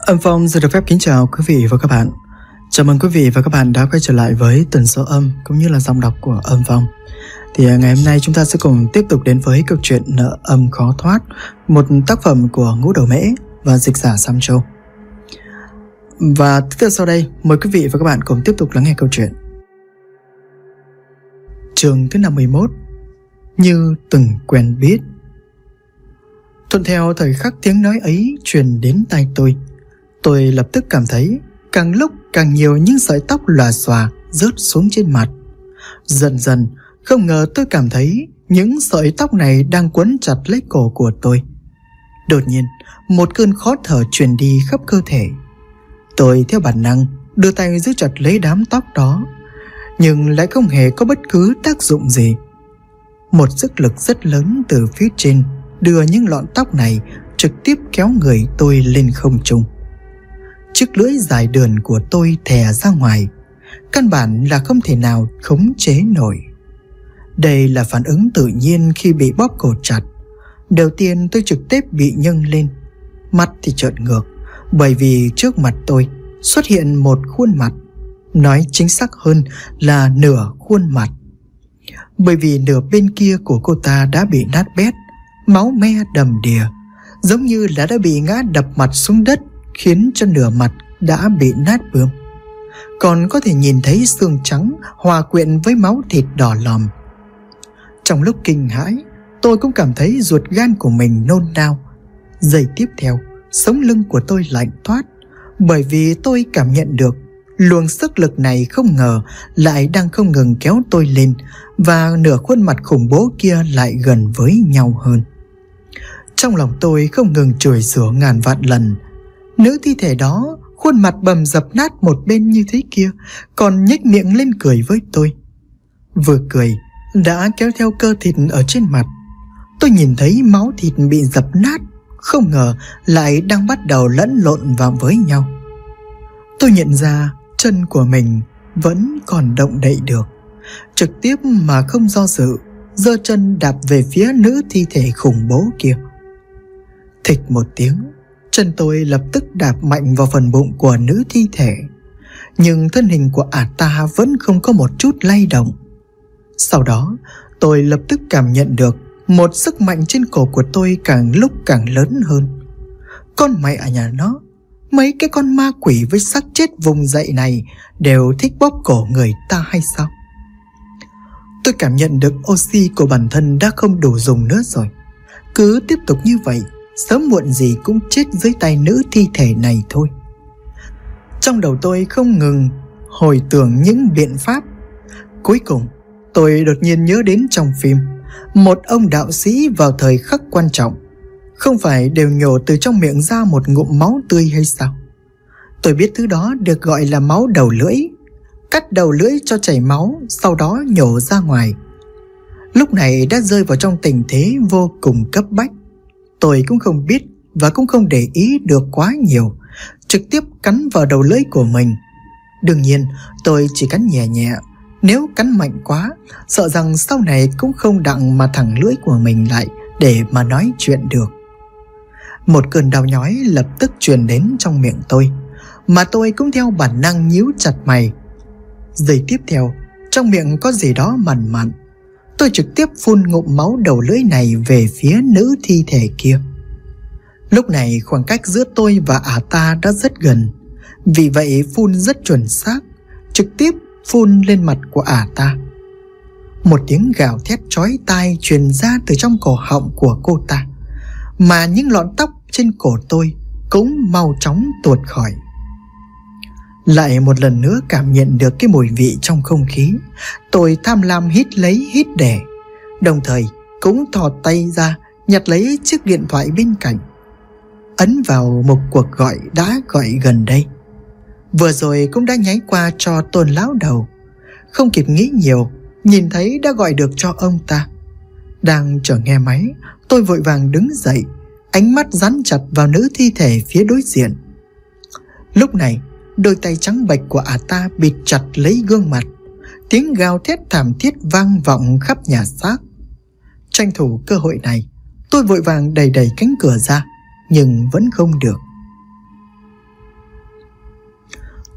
Âm Phong xin được phép kính chào quý vị và các bạn. Chào mừng quý vị và các bạn đã quay trở lại với tần số âm cũng như là giọng đọc của Âm Phong. Thì ngày hôm nay chúng ta sẽ cùng tiếp tục đến với câu chuyện Nợ Âm Khó Thoát, một tác phẩm của Ngũ Đầu Mễ và dịch giả Sam Châu. Và tiếp theo sau đây, mời quý vị và các bạn cùng tiếp tục lắng nghe câu chuyện. Chương thứ 51: Như từng quen biết. Thuận theo thời khắc tiếng nói ấy truyền đến tai tôi lập tức cảm thấy càng lúc càng nhiều những sợi tóc lòa xòa rớt xuống trên mặt. Dần dần, không ngờ tôi cảm thấy những sợi tóc này đang quấn chặt lấy cổ của tôi. Đột nhiên, một cơn khó thở truyền đi khắp cơ thể. Tôi theo bản năng đưa tay giữ chặt lấy đám tóc đó, nhưng lại không hề có bất cứ tác dụng gì. Một sức lực rất lớn từ phía trên đưa những lọn tóc này trực tiếp kéo người tôi lên không trung. Chiếc lưỡi dài đườn của tôi thè ra ngoài, căn bản là không thể nào khống chế nổi. Đây là phản ứng tự nhiên khi bị bóp cổ chặt. Đầu tiên tôi trực tiếp bị nhâng lên, mắt thì trợn ngược, bởi vì trước mặt tôi xuất hiện một khuôn mặt, nói chính xác hơn là nửa khuôn mặt. Bởi vì nửa bên kia của cô ta đã bị nát bét, máu me đầm đìa, giống như là đã bị ngã đập mặt xuống đất, khiến cho nửa mặt đã bị nát bươm. Còn có thể nhìn thấy xương trắng hòa quyện với máu thịt đỏ lòm. Trong lúc kinh hãi, tôi cũng cảm thấy ruột gan của mình nôn nao. Giây tiếp theo, sống lưng của tôi lạnh toát, bởi vì tôi cảm nhận được luồng sức lực này không ngờ lại đang không ngừng kéo tôi lên, và nửa khuôn mặt khủng bố kia lại gần với nhau hơn. Trong lòng tôi không ngừng chửi rủa ngàn vạn lần. Nữ thi thể đó, khuôn mặt bầm dập nát một bên như thế kia, còn nhếch miệng lên cười với tôi. Vừa cười, đã kéo theo cơ thịt ở trên mặt. Tôi nhìn thấy máu thịt bị dập nát, không ngờ lại đang bắt đầu lẫn lộn vào với nhau. Tôi nhận ra chân của mình vẫn còn động đậy được, trực tiếp mà không do dự, giơ chân đạp về phía nữ thi thể khủng bố kia. Thịch một tiếng, chân tôi lập tức đạp mạnh vào phần bụng của nữ thi thể, nhưng thân hình của ả ta vẫn không có một chút lay động. Sau đó, tôi lập tức cảm nhận được một sức mạnh trên cổ của tôi càng lúc càng lớn hơn. Con mẹ à nhà nó, mấy cái con ma quỷ với xác chết vùng dậy này đều thích bóp cổ người ta hay sao? Tôi cảm nhận được oxy của bản thân đã không đủ dùng nữa rồi. Cứ tiếp tục như vậy, sớm muộn gì cũng chết dưới tay nữ thi thể này thôi. Trong đầu tôi không ngừng hồi tưởng những biện pháp. Cuối cùng, tôi đột nhiên nhớ đến trong phim, một ông đạo sĩ vào thời khắc quan trọng không phải đều nhổ từ trong miệng ra một ngụm máu tươi hay sao? Tôi biết thứ đó được gọi là máu đầu lưỡi. Cắt đầu lưỡi cho chảy máu, sau đó nhổ ra ngoài. Lúc này đã rơi vào trong tình thế vô cùng cấp bách. Tôi cũng không biết và cũng không để ý được quá nhiều, trực tiếp cắn vào đầu lưỡi của mình. Đương nhiên, tôi chỉ cắn nhẹ nhẹ. Nếu cắn mạnh quá, sợ rằng sau này cũng không đặng mà thẳng lưỡi của mình lại để mà nói chuyện được. Một cơn đau nhói lập tức truyền đến trong miệng tôi, mà tôi cũng theo bản năng nhíu chặt mày. Giây tiếp theo, trong miệng có gì đó mặn mặn. Tôi trực tiếp phun ngụm máu đầu lưỡi này về phía nữ thi thể kia. Lúc này khoảng cách giữa tôi và ả ta đã rất gần, vì vậy phun rất chuẩn xác, trực tiếp phun lên mặt của ả ta. Một tiếng gào thét chói tai truyền ra từ trong cổ họng của cô ta, mà những lọn tóc trên cổ tôi cũng mau chóng tuột khỏi. Lại một lần nữa cảm nhận được cái mùi vị trong không khí, tôi tham lam hít lấy hít để, đồng thời cũng thò tay ra nhặt lấy chiếc điện thoại bên cạnh, ấn vào một cuộc gọi đã gọi gần đây. Vừa rồi cũng đã nháy qua cho Tôn lão đầu. Không kịp nghĩ nhiều, nhìn thấy đã gọi được cho ông ta. Đang chờ nghe máy, tôi vội vàng đứng dậy, ánh mắt dán chặt vào nữ thi thể phía đối diện. Lúc này, đôi tay trắng bệch của ả ta bịt chặt lấy gương mặt. Tiếng gào thét thảm thiết vang vọng khắp nhà xác. Tranh thủ cơ hội này, tôi vội vàng đẩy cánh cửa ra, nhưng vẫn không được.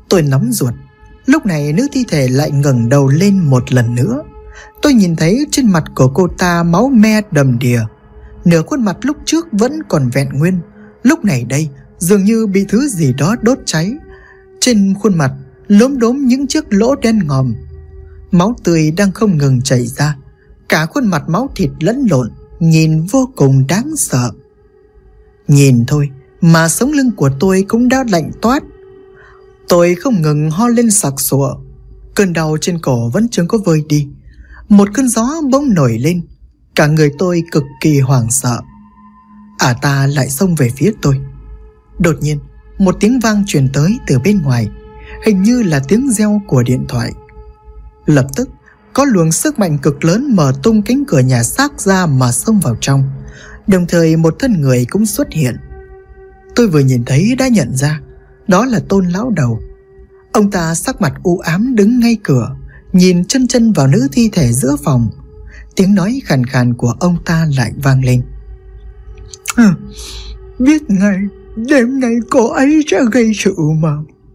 Tôi nóng ruột. Lúc này nữ thi thể lại ngẩng đầu lên một lần nữa. Tôi nhìn thấy trên mặt của cô ta máu me đầm đìa. Nửa khuôn mặt lúc trước vẫn còn vẹn nguyên, lúc này đây dường như bị thứ gì đó đốt cháy. Trên khuôn mặt lốm đốm những chiếc lỗ đen ngòm. Máu tươi đang không ngừng chảy ra. Cả khuôn mặt máu thịt lẫn lộn, nhìn vô cùng đáng sợ. Nhìn thôi mà sống lưng của tôi cũng đã lạnh toát. Tôi không ngừng ho lên sặc sụa. Cơn đau trên cổ vẫn chưa có vơi đi. Một cơn gió bỗng nổi lên. Cả người tôi cực kỳ hoảng sợ. Ta lại xông về phía tôi. Đột nhiên một tiếng vang truyền tới từ bên ngoài, hình như là tiếng reo của điện thoại. Lập tức có luồng sức mạnh cực lớn mở tung cánh cửa nhà xác ra mà xông vào trong. Đồng thời một thân người cũng xuất hiện. Tôi vừa nhìn thấy đã nhận ra đó là Tôn lão đầu. Ông ta sắc mặt u ám đứng ngay cửa, nhìn chân chân vào nữ thi thể giữa phòng. Tiếng nói khàn khàn của ông ta lại vang lên. Biết ngay đêm nay cô ấy sẽ gây sự mà.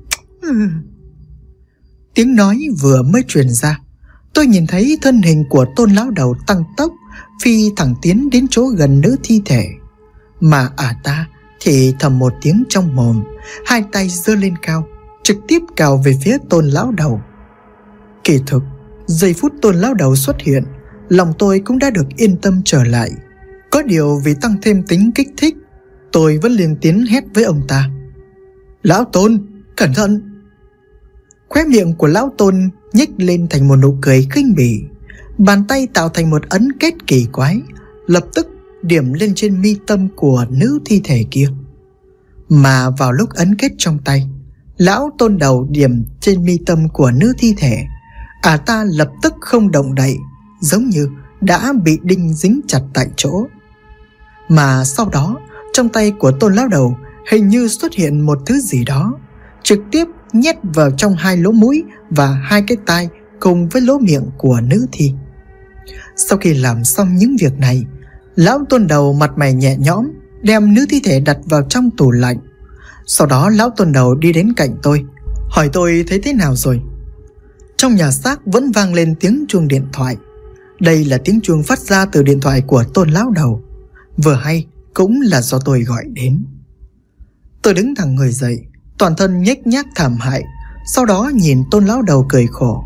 Tiếng nói vừa mới truyền ra, tôi nhìn thấy thân hình của Tôn lão đầu tăng tốc, phi thẳng tiến đến chỗ gần nữ thi thể. Mà ta thì thầm một tiếng trong mồm, hai tay giơ lên cao, trực tiếp cào về phía Tôn lão đầu. Kỳ thực, giây phút Tôn lão đầu xuất hiện, lòng tôi cũng đã được yên tâm trở lại. Có điều vì tăng thêm tính kích thích, tôi vẫn liền tiến hét với ông ta. Lão Tôn, cẩn thận! Khóe miệng của lão Tôn nhếch lên thành một nụ cười khinh bỉ. Bàn tay tạo thành một ấn kết kỳ quái, lập tức điểm lên trên mi tâm của nữ thi thể kia. Mà vào lúc ấn kết trong tay, lão Tôn đầu điểm trên mi tâm của nữ thi thể, ta lập tức không động đậy, giống như đã bị đinh dính chặt tại chỗ. Mà sau đó trong tay của Tôn lão đầu hình như xuất hiện một thứ gì đó, trực tiếp nhét vào trong hai lỗ mũi và hai cái tai cùng với lỗ miệng của nữ thi. Sau khi làm xong những việc này, lão Tôn đầu mặt mày nhẹ nhõm đem nữ thi thể đặt vào trong tủ lạnh. Sau đó lão Tôn đầu đi đến cạnh tôi, hỏi tôi thấy thế nào rồi. Trong nhà xác vẫn vang lên tiếng chuông điện thoại. Đây là tiếng chuông phát ra từ điện thoại của Tôn lão đầu. Vừa hay cũng là do tôi gọi đến. Tôi đứng thẳng người dậy, toàn thân nhếch nhác thảm hại. Sau đó nhìn Tôn lão đầu cười khổ.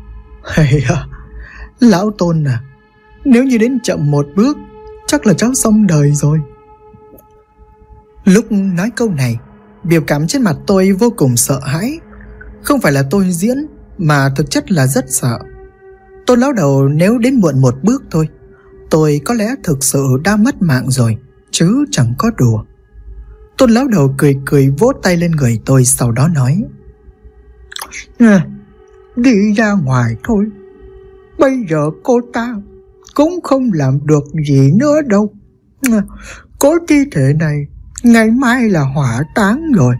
Lão Tôn à, nếu như đến chậm một bước, chắc là cháu xong đời rồi. Lúc nói câu này, biểu cảm trên mặt tôi vô cùng sợ hãi. Không phải là tôi diễn, mà thực chất là rất sợ. Tôn lão đầu nếu đến muộn một bước thôi, tôi có lẽ thực sự đã mất mạng rồi, chứ chẳng có đùa. Tôn lão đầu cười cười vỗ tay lên người tôi, sau đó nói. Đi ra ngoài thôi, bây giờ cô ta cũng không làm được gì nữa đâu. Có thi thể này ngày mai là hỏa táng rồi.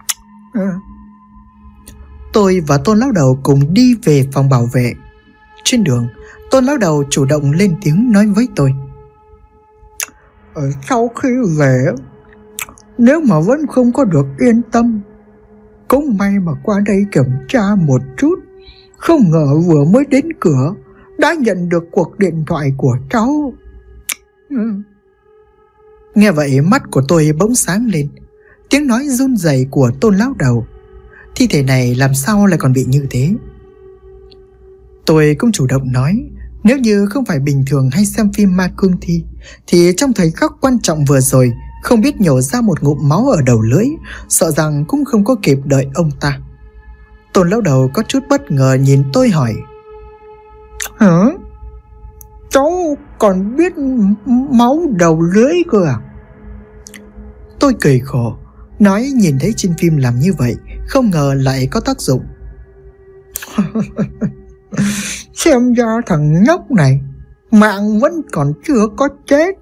Tôi và Tôn lão đầu cùng đi về phòng bảo vệ. Trên đường, Tôn lão đầu chủ động lên tiếng nói với tôi. Sau khi về, nếu mà vẫn không có được yên tâm, cũng may mà qua đây kiểm tra một chút. Không ngờ vừa mới đến cửa đã nhận được cuộc điện thoại của cháu. Nghe vậy mắt của tôi bỗng sáng lên. Tiếng nói run rẩy của Tôn lão đầu. Thi thể này làm sao lại còn bị như thế? Tôi cũng chủ động nói, nếu như không phải bình thường hay xem phim ma cương thi, thì trong thời khắc quan trọng vừa rồi không biết nhổ ra một ngụm máu ở đầu lưỡi, sợ rằng cũng không có kịp đợi ông ta. Tôn lão đầu có chút bất ngờ nhìn tôi hỏi. Hả? Cháu còn biết máu đầu lưỡi cơ à? Tôi cười khổ, nói nhìn thấy trên phim làm như vậy, không ngờ lại có tác dụng. Xem ra thằng nhóc này mạng vẫn còn chưa có chết.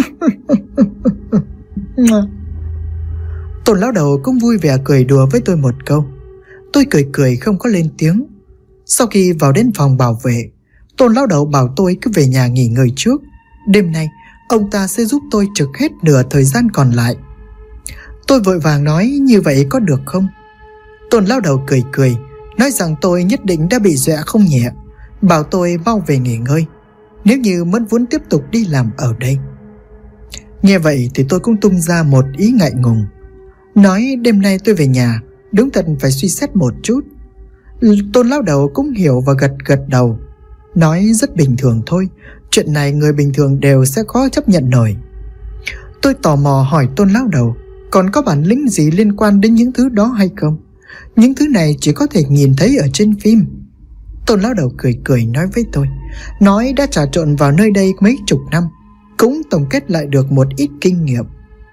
Tôn lão đầu cũng vui vẻ cười đùa với tôi một câu. Tôi cười cười không có lên tiếng. Sau khi vào đến phòng bảo vệ, Tôn lão đầu bảo tôi cứ về nhà nghỉ ngơi trước. Đêm nay ông ta sẽ giúp tôi trực hết nửa thời gian còn lại. Tôi vội vàng nói như vậy có được không? Tôn lão đầu cười cười, nói rằng tôi nhất định đã bị dọa không nhẹ, bảo tôi mau về nghỉ ngơi, nếu như muốn tiếp tục đi làm ở đây. Nghe vậy thì tôi cũng tung ra một ý ngại ngùng, nói đêm nay tôi về nhà đúng thật phải suy xét một chút. Tôn lão đầu cũng hiểu và gật đầu, nói rất bình thường thôi, chuyện này người bình thường đều sẽ khó chấp nhận nổi. Tôi tò mò hỏi Tôn lão đầu còn có bản lĩnh gì liên quan đến những thứ đó hay không. Những thứ này chỉ có thể nhìn thấy ở trên phim. Tôn lão đầu cười nói với tôi, nói đã trà trộn vào nơi đây mấy chục năm, cũng tổng kết lại được một ít kinh nghiệm.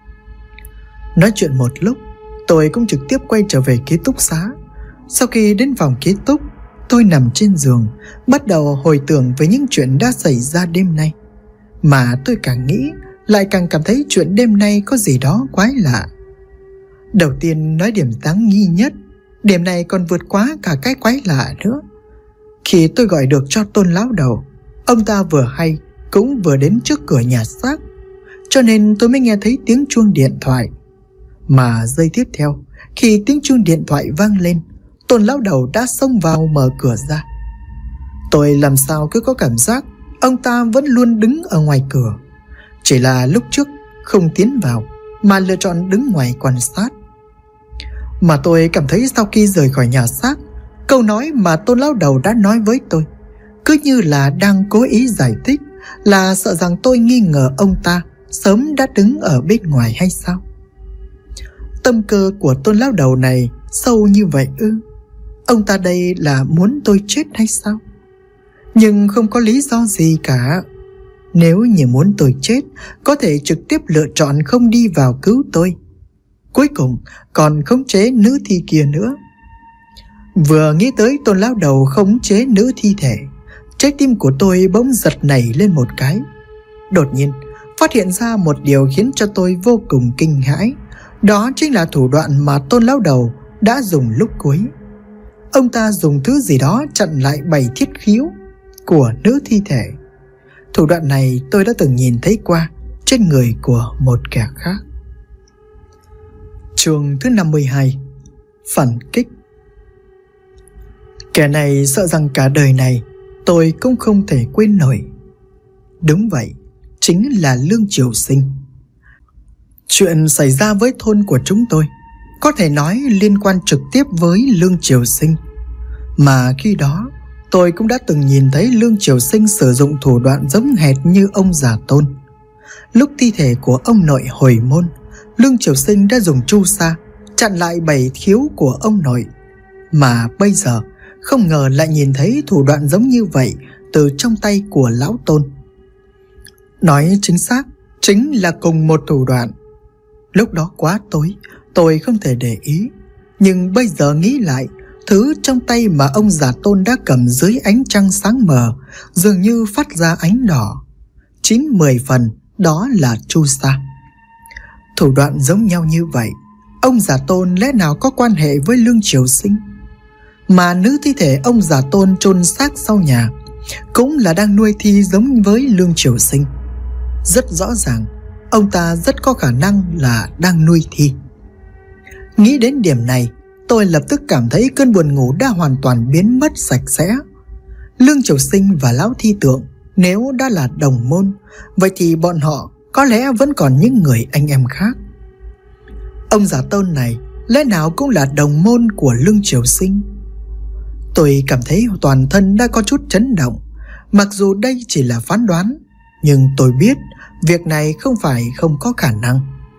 Nói chuyện một lúc, tôi cũng trực tiếp quay trở về ký túc xá. Sau khi đến phòng ký túc, tôi nằm trên giường, bắt đầu hồi tưởng về những chuyện đã xảy ra đêm nay. Mà tôi càng nghĩ, lại càng cảm thấy chuyện đêm nay có gì đó quái lạ. Đầu tiên nói điểm đáng nghi nhất, điểm này còn vượt quá cả cái quái lạ nữa. Khi tôi gọi được cho Tôn lão đầu, ông ta vừa hay cũng vừa đến trước cửa nhà xác, cho nên tôi mới nghe thấy tiếng chuông điện thoại. Mà giây tiếp theo, khi tiếng chuông điện thoại vang lên, Tôn lão đầu đã xông vào mở cửa ra. Tôi làm sao cứ có cảm giác ông ta vẫn luôn đứng ở ngoài cửa, chỉ là lúc trước không tiến vào mà lựa chọn đứng ngoài quan sát. Mà tôi cảm thấy sau khi rời khỏi nhà xác, câu nói mà Tôn lão đầu đã nói với tôi cứ như là đang cố ý giải thích, là sợ rằng tôi nghi ngờ ông ta sớm đã đứng ở bên ngoài hay sao? Tâm cơ của Tôn lão đầu này sâu như vậy ư? Ông ta đây là muốn tôi chết hay sao? Nhưng không có lý do gì cả. Nếu như muốn tôi chết, có thể trực tiếp lựa chọn không đi vào cứu tôi, cuối cùng còn khống chế nữ thi kia nữa. Vừa nghĩ tới Tôn lão đầu khống chế nữ thi thể, trái tim của tôi bỗng giật nảy lên một cái. Đột nhiên phát hiện ra một điều khiến cho tôi vô cùng kinh hãi. Đó chính là thủ đoạn mà Tôn lão đầu đã dùng lúc cuối. Ông ta dùng thứ gì đó chặn lại 7 thiết khiếu của nữ thi thể. Thủ đoạn này tôi đã từng nhìn thấy qua trên người của một kẻ khác. Chương thứ 52. Phản kích. Kẻ này sợ rằng cả đời này tôi cũng không thể quên nổi. Đúng vậy, chính là Lương Triều Sinh. Chuyện xảy ra với thôn của chúng tôi có thể nói liên quan trực tiếp với Lương Triều Sinh. Mà khi đó tôi cũng đã từng nhìn thấy Lương Triều Sinh sử dụng thủ đoạn giống hệt như ông già Tôn. Lúc thi thể của ông nội hồi môn, Lương Triều Sinh đã dùng chu sa chặn lại 7 khiếu của ông nội. Mà bây giờ không ngờ lại nhìn thấy thủ đoạn giống như vậy từ trong tay của lão Tôn. Nói chính xác, chính là cùng một thủ đoạn. Lúc đó quá tối, tôi không thể để ý. Nhưng bây giờ nghĩ lại, thứ trong tay mà ông già Tôn đã cầm dưới ánh trăng sáng mờ dường như phát ra ánh đỏ. 9-10 phần đó là chu sa. Thủ đoạn giống nhau như vậy, ông già Tôn lẽ nào có quan hệ với Lương Triều Sinh? Mà nữ thi thể ông già Tôn chôn xác sau nhà cũng là đang nuôi thi giống với Lương Triều Sinh. Rất rõ ràng, ông ta rất có khả năng là đang nuôi thi. Nghĩ đến điểm này, tôi lập tức cảm thấy cơn buồn ngủ đã hoàn toàn biến mất sạch sẽ. Lương Triều Sinh và lão thi tượng nếu đã là đồng môn, vậy thì bọn họ có lẽ vẫn còn những người anh em khác. Ông già Tôn này lẽ nào cũng là đồng môn của Lương Triều Sinh? Tôi cảm thấy toàn thân đã có chút chấn động. Mặc dù đây chỉ là phán đoán, nhưng tôi biết việc này không phải không có khả năng.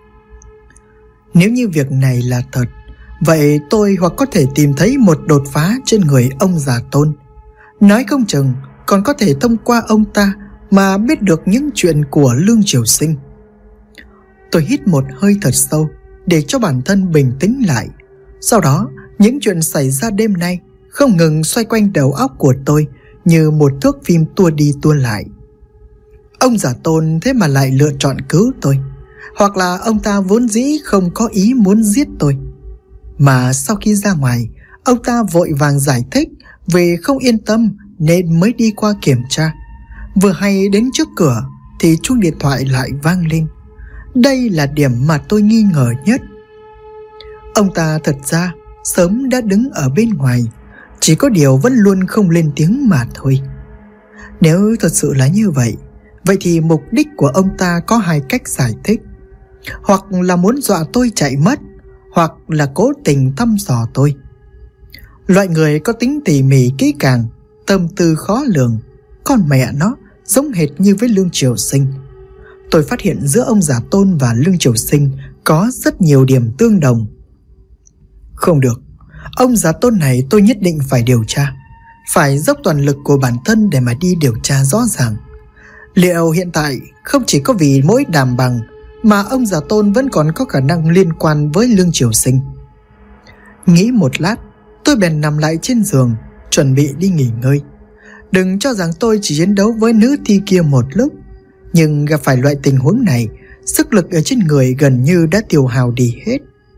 Nếu như việc này là thật, vậy tôi hoặc có thể tìm thấy một đột phá trên người ông già Tôn. Nói không chừng còn có thể thông qua ông ta mà biết được những chuyện của Lương Triều Sinh. Tôi hít một hơi thật sâu để cho bản thân bình tĩnh lại. Sau đó, những chuyện xảy ra đêm nay không ngừng xoay quanh đầu óc của tôi như một thước phim tua đi tua lại. Ông già Tôn thế mà lại lựa chọn cứu tôi, hoặc là ông ta vốn dĩ không có ý muốn giết tôi. Mà sau khi ra ngoài, ông ta vội vàng giải thích vì không yên tâm nên mới đi qua kiểm tra. Vừa hay đến trước cửa thì chuông điện thoại lại vang lên. Đây là điểm mà tôi nghi ngờ nhất. Ông ta thật ra sớm đã đứng ở bên ngoài, chỉ có điều vẫn luôn không lên tiếng mà thôi. Nếu thật sự là như vậy, vậy thì mục đích của ông ta có hai cách giải thích. Hoặc là muốn dọa tôi chạy mất, hoặc là cố tình thăm dò tôi. Loại người có tính tỉ mỉ kỹ càng, tâm tư khó lường, con mẹ nó giống hệt như với Lương Triều Sinh. Tôi phát hiện giữa ông Giả Tôn và Lương Triều Sinh có rất nhiều điểm tương đồng. Không được, ông Giả Tôn này tôi nhất định phải điều tra, phải dốc toàn lực của bản thân để mà đi điều tra rõ ràng. Liệu hiện tại không chỉ có vì mỗi Đàm Bằng mà ông Giả Tôn vẫn còn có khả năng liên quan với Lương Triều Sinh. Nghĩ một lát, tôi bèn nằm lại trên giường, chuẩn bị đi nghỉ ngơi. Đừng cho rằng tôi chỉ chiến đấu với nữ thi kia một lúc, nhưng gặp phải loại tình huống này, sức lực ở trên người gần như đã tiêu hao đi hết.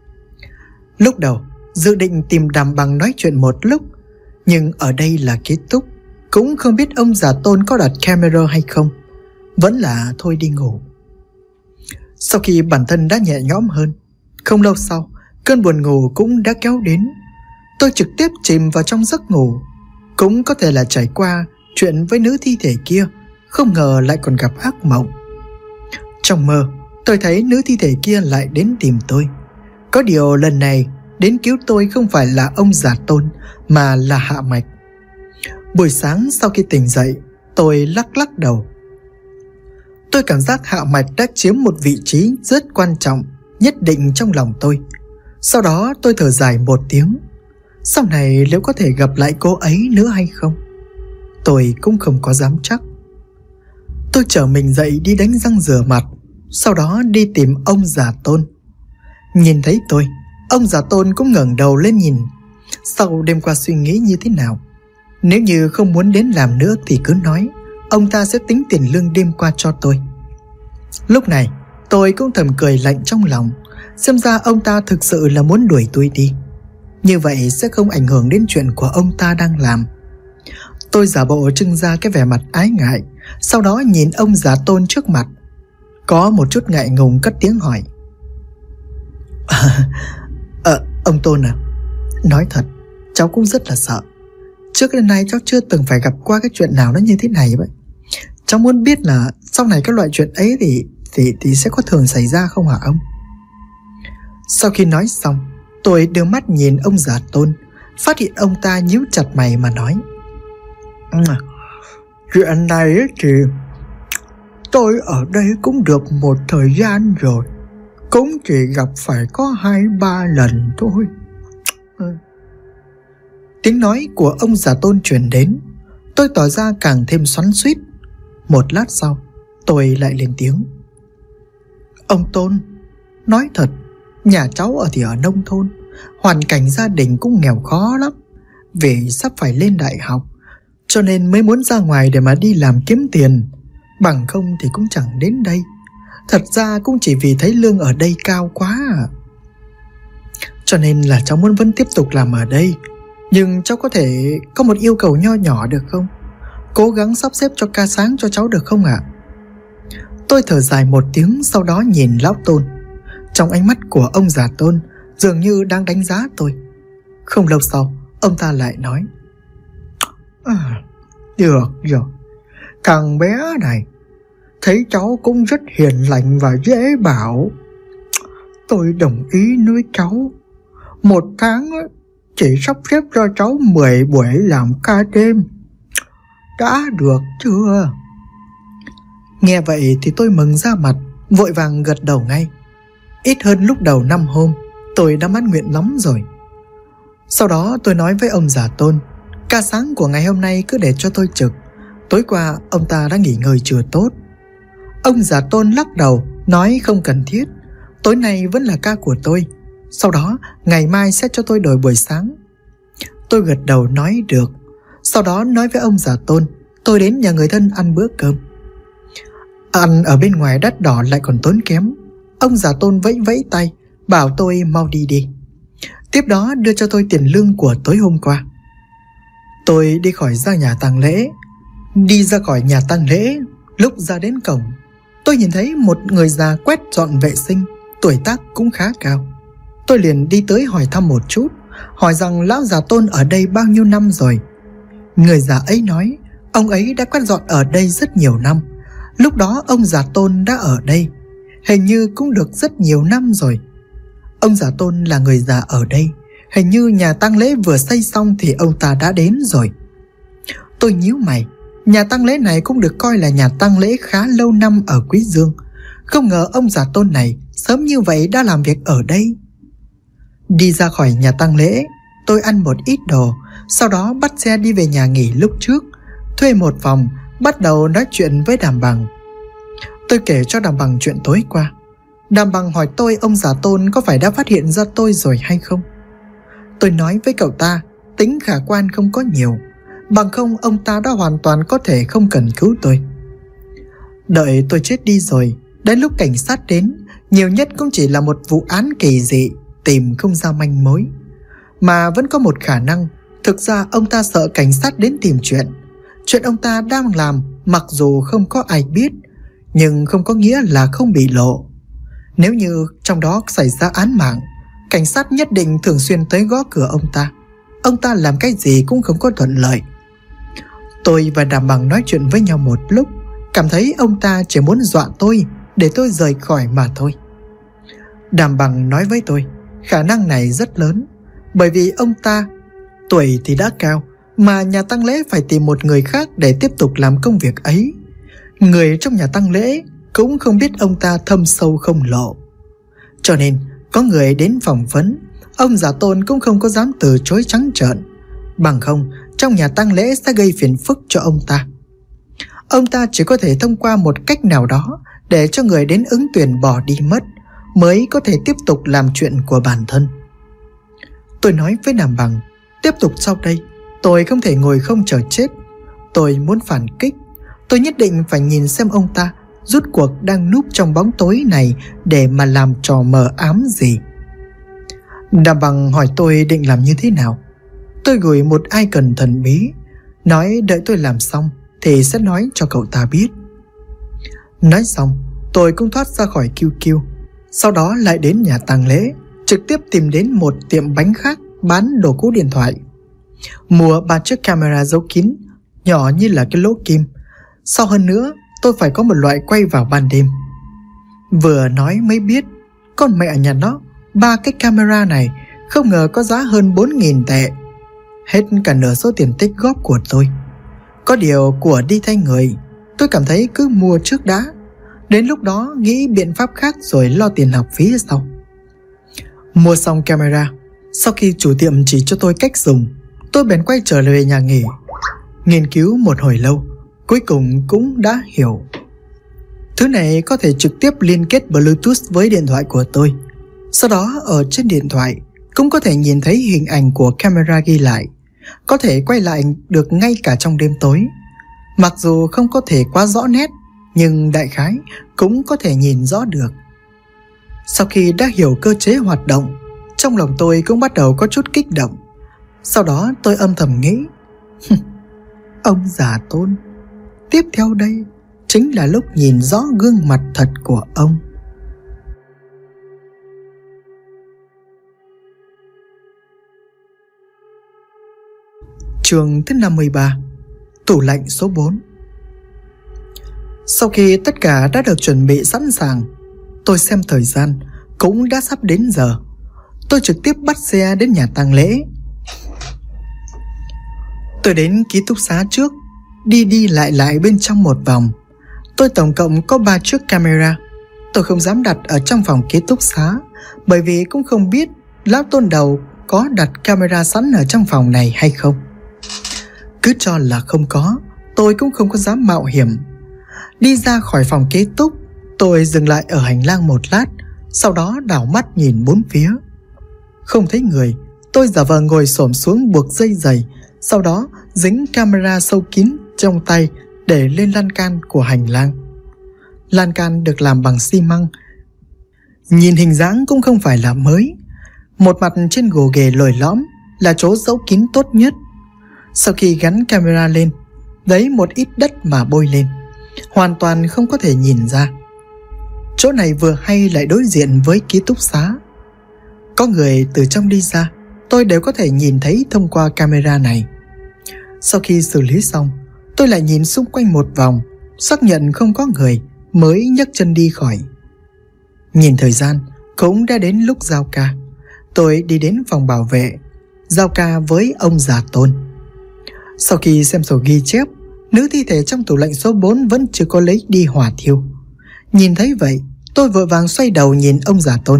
Lúc đầu dự định tìm Đàm Bằng nói chuyện một lúc, nhưng ở đây là kết thúc, cũng không biết ông Giả Tôn có đặt camera hay không. Vẫn là thôi đi ngủ. Sau khi bản thân đã nhẹ nhõm hơn, không lâu sau, cơn buồn ngủ cũng đã kéo đến. Tôi trực tiếp chìm vào trong giấc ngủ. Cũng có thể là trải qua chuyện với nữ thi thể kia, không ngờ lại còn gặp ác mộng. Trong mơ, tôi thấy nữ thi thể kia lại đến tìm tôi. Có điều lần này đến cứu tôi không phải là ông Giả Tôn, mà là Hạ Mạch. Buổi sáng sau khi tỉnh dậy, tôi lắc đầu. Tôi cảm giác Hạ Mạch đã chiếm một vị trí rất quan trọng, nhất định trong lòng tôi. Sau đó tôi thở dài một tiếng. Sau này liệu có thể gặp lại cô ấy nữa hay không? Tôi cũng không có dám chắc. Tôi chở mình dậy đi đánh răng rửa mặt, sau đó đi tìm ông Giả Tôn. Nhìn thấy tôi, ông Giả Tôn cũng ngẩng đầu lên nhìn. Sau đêm qua suy nghĩ như thế nào, nếu như không muốn đến làm nữa thì cứ nói, ông ta sẽ tính tiền lương đêm qua cho tôi. Lúc này tôi cũng thầm cười lạnh trong lòng. Xem ra ông ta thực sự là muốn đuổi tôi đi. Như vậy sẽ không ảnh hưởng đến chuyện của ông ta đang làm. Tôi giả bộ trưng ra cái vẻ mặt ái ngại, sau đó nhìn ông Giả Tôn trước mặt. Có một chút ngại ngùng cất tiếng hỏi. Ông Tôn à, nói thật, cháu cũng rất là sợ. Trước đến nay cháu chưa từng phải gặp qua cái chuyện nào nó như thế này vậy. Cháu muốn biết là sau này các loại chuyện ấy thì sẽ có thường xảy ra không hả ông? Sau khi nói xong, tôi đưa mắt nhìn ông Giả Tôn, phát hiện ông ta nhíu chặt mày mà nói. Chuyện này thì tôi ở đây cũng được một thời gian rồi, cũng chỉ gặp phải có 2-3 lần thôi. Tiếng nói của ông Giả Tôn truyền đến. Tôi tỏ ra càng thêm xoắn xuýt. Một lát sau, tôi lại lên tiếng. Ông Tôn, nói thật, nhà cháu thì ở nông thôn, hoàn cảnh gia đình cũng nghèo khó lắm. Vì sắp phải lên đại học, cho nên mới muốn ra ngoài để mà đi làm kiếm tiền. Bằng không thì cũng chẳng đến đây. Thật ra cũng chỉ vì thấy lương ở đây cao quá à. Cho nên là cháu muốn vẫn tiếp tục làm ở đây. Nhưng cháu có thể có một yêu cầu nho nhỏ được không? Cố gắng sắp xếp cho ca sáng cho cháu được không ạ? Tôi thở dài một tiếng, sau đó nhìn lão Tôn. Trong ánh mắt của ông Giả Tôn dường như đang đánh giá tôi. Không lâu sau, ông ta lại nói. Được rồi, thằng bé này thấy cháu cũng rất hiền lành và dễ bảo. Tôi đồng ý với cháu. 1 tháng chỉ sắp xếp cho cháu 10 buổi làm ca đêm. Đã được chưa? Nghe vậy thì tôi mừng ra mặt, vội vàng gật đầu ngay. Ít hơn lúc đầu 5 hôm, tôi đã mãn nguyện lắm rồi. Sau đó tôi nói với ông Giả Tôn, ca sáng của ngày hôm nay cứ để cho tôi trực. Tối qua ông ta đã nghỉ ngơi chưa tốt. Ông Giả Tôn lắc đầu, nói không cần thiết. Tối nay vẫn là ca của tôi. Sau đó ngày mai sẽ cho tôi đổi buổi sáng. Tôi gật đầu nói được. Sau đó nói với ông Giả Tôn, tôi đến nhà người thân ăn bữa cơm. Ăn ở bên ngoài đắt đỏ lại còn tốn kém. Ông Giả Tôn vẫy vẫy tay, bảo tôi mau đi đi. Tiếp đó đưa cho tôi tiền lương của tối hôm qua. Tôi đi khỏi ra nhà tang lễ. Đi ra khỏi nhà tang lễ, lúc ra đến cổng, tôi nhìn thấy một người già quét dọn vệ sinh, tuổi tác cũng khá cao. Tôi liền đi tới hỏi thăm một chút, hỏi rằng lão già Tôn ở đây bao nhiêu năm rồi. Người già ấy nói ông ấy đã quét dọn ở đây rất nhiều năm. Lúc đó ông già Tôn đã ở đây, hình như cũng được rất nhiều năm rồi. Ông già Tôn là người già ở đây, hình như nhà tang lễ vừa xây xong thì ông ta đã đến rồi. Tôi nhíu mày, nhà tang lễ này cũng được coi là nhà tang lễ khá lâu năm ở Quý Dương. Không ngờ ông già Tôn này sớm như vậy đã làm việc ở đây. Đi ra khỏi nhà tang lễ, tôi ăn một ít đồ, sau đó bắt xe đi về nhà nghỉ lúc trước, thuê một phòng, bắt đầu nói chuyện với Đàm Bằng. Tôi kể cho Đàm Bằng chuyện tối qua. Đàm Bằng hỏi tôi ông già Tôn có phải đã phát hiện ra tôi rồi hay không. Tôi nói với cậu ta tính khả quan không có nhiều, bằng không ông ta đã hoàn toàn có thể không cần cứu tôi. Đợi tôi chết đi rồi, đến lúc cảnh sát đến, nhiều nhất cũng chỉ là một vụ án kỳ dị, tìm không ra manh mối. Mà vẫn có một khả năng, thực ra ông ta sợ cảnh sát đến tìm chuyện. Chuyện ông ta đang làm mặc dù không có ai biết, nhưng không có nghĩa là không bị lộ. Nếu như trong đó xảy ra án mạng, cảnh sát nhất định thường xuyên tới gõ cửa ông ta. Ông ta làm cái gì cũng không có thuận lợi. Tôi và Đàm Bằng nói chuyện với nhau một lúc, cảm thấy ông ta chỉ muốn dọa tôi để tôi rời khỏi mà thôi. Đàm Bằng nói với tôi khả năng này rất lớn, bởi vì ông ta tuổi thì đã cao, mà nhà tang lễ phải tìm một người khác để tiếp tục làm công việc ấy. Người trong nhà tang lễ cũng không biết ông ta thâm sâu không lộ. Cho nên có người đến phỏng vấn, ông già Tôn cũng không có dám từ chối trắng trợn, bằng không trong nhà tang lễ sẽ gây phiền phức cho ông ta. Ông ta chỉ có thể thông qua một cách nào đó để cho người đến ứng tuyển bỏ đi mất, mới có thể tiếp tục làm chuyện của bản thân. Tôi nói với Đàm Bằng, tiếp tục sau đây, tôi không thể ngồi không chờ chết. Tôi muốn phản kích, tôi nhất định phải nhìn xem ông ta rút cuộc đang núp trong bóng tối này để mà làm trò mờ ám gì. Đàm Bằng hỏi tôi định làm như thế nào. Tôi gửi một icon thần bí, nói đợi tôi làm xong thì sẽ nói cho cậu ta biết. Nói xong, tôi cũng thoát ra khỏi QQ, sau đó lại đến nhà tang lễ, trực tiếp tìm đến một tiệm bánh khác bán đồ cũ điện thoại. Mua 3 chiếc camera giấu kín, nhỏ như là cái lỗ kim. Sau hơn nữa, tôi phải có một loại quay vào ban đêm. Vừa nói mới biết, con mẹ nhà nó, 3 cái camera này không ngờ có giá hơn 4.000 tệ. Hết cả nửa số tiền tích góp của tôi. Có điều của đi thay người, tôi cảm thấy cứ mua trước đã, đến lúc đó nghĩ biện pháp khác rồi lo tiền học phí sau. Mua xong camera, sau khi chủ tiệm chỉ cho tôi cách dùng, tôi bèn quay trở về nhà nghỉ. Nghiên cứu một hồi lâu, cuối cùng cũng đã hiểu. Thứ này có thể trực tiếp liên kết Bluetooth với điện thoại của tôi. Sau đó ở trên điện thoại cũng có thể nhìn thấy hình ảnh của camera ghi lại, có thể quay lại được ngay cả trong đêm tối. Mặc dù không có thể quá rõ nét, nhưng đại khái cũng có thể nhìn rõ được. Sau khi đã hiểu cơ chế hoạt động, trong lòng tôi cũng bắt đầu có chút kích động. Sau đó tôi âm thầm nghĩ, ông già Tôn, tiếp theo đây chính là lúc nhìn rõ gương mặt thật của ông. Chương thứ 53, tủ lạnh số 4. Sau khi tất cả đã được chuẩn bị sẵn sàng, tôi xem thời gian cũng đã sắp đến giờ. Tôi trực tiếp bắt xe đến nhà tang lễ. Tôi đến ký túc xá trước, đi lại bên trong một vòng. Tôi tổng cộng có 3 chiếc camera. Tôi không dám đặt ở trong phòng ký túc xá, bởi vì cũng không biết lão Tôn đầu có đặt camera sẵn ở trong phòng này hay không. Cứ cho là không có, tôi cũng không có dám mạo hiểm. Đi ra khỏi phòng ký túc, tôi dừng lại ở hành lang một lát, sau đó đảo mắt nhìn bốn phía. Không thấy người, tôi giả vờ ngồi xổm xuống buộc dây giày, sau đó dính camera sâu kín trong tay để lên lan can của hành lang. Lan can được làm bằng xi măng, nhìn hình dáng cũng không phải là mới. Một mặt trên gồ ghề lồi lõm là chỗ giấu kín tốt nhất. Sau khi gắn camera lên, lấy một ít đất mà bôi lên, hoàn toàn không có thể nhìn ra. Chỗ này vừa hay lại đối diện với ký túc xá. Có người từ trong đi ra, tôi đều có thể nhìn thấy thông qua camera này. Sau khi xử lý xong, tôi lại nhìn xung quanh một vòng, xác nhận không có người mới nhấc chân đi khỏi. Nhìn thời gian, cũng đã đến lúc giao ca. Tôi đi đến phòng bảo vệ, giao ca với ông già Tôn. Sau khi xem sổ ghi chép, nữ thi thể trong tủ lạnh số 4 vẫn chưa có lấy đi hỏa thiêu. Nhìn thấy vậy, tôi vội vàng xoay đầu nhìn ông già Tôn.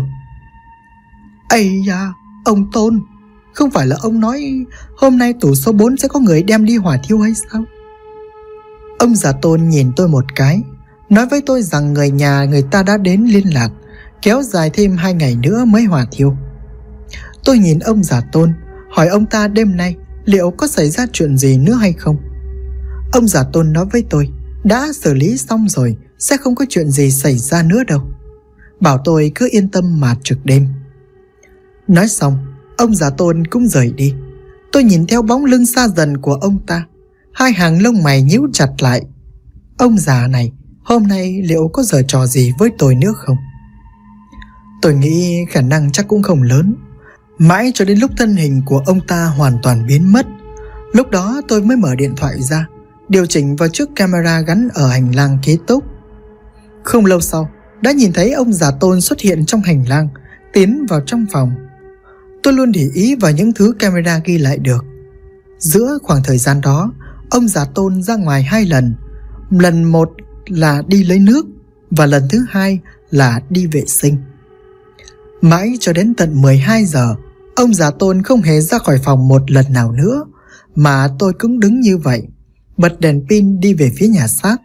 Ây da, ông Tôn, không phải là ông nói hôm nay tủ số 4 sẽ có người đem đi hỏa thiêu hay sao? Ông già Tôn nhìn tôi một cái, nói với tôi rằng người nhà người ta đã đến liên lạc, kéo dài thêm 2 ngày nữa mới hỏa thiêu. Tôi nhìn ông già Tôn, hỏi ông ta đêm nay liệu có xảy ra chuyện gì nữa hay không. Ông già Tôn nói với tôi đã xử lý xong rồi, sẽ không có chuyện gì xảy ra nữa đâu, bảo tôi cứ yên tâm mà trực đêm. Nói xong, ông già Tôn cũng rời đi. Tôi nhìn theo bóng lưng xa dần của ông ta, hai hàng lông mày nhíu chặt lại. Ông già này hôm nay liệu có giở trò gì với tôi nữa không? Tôi nghĩ khả năng chắc cũng không lớn. Mãi cho đến lúc thân hình của ông ta hoàn toàn biến mất, lúc đó tôi mới mở điện thoại ra, điều chỉnh vào chiếc camera gắn ở hành lang ký túc. Không lâu sau, đã nhìn thấy ông già Tôn xuất hiện trong hành lang, tiến vào trong phòng. Tôi luôn để ý vào những thứ camera ghi lại được. Giữa khoảng thời gian đó, ông già Tôn ra ngoài 2 lần. Lần một là đi lấy nước, và lần thứ 2 là đi vệ sinh. Mãi cho đến tận 12 giờ, ông già Tôn không hề ra khỏi phòng một lần nào nữa, mà tôi cũng đứng như vậy, bật đèn pin đi về phía nhà xác.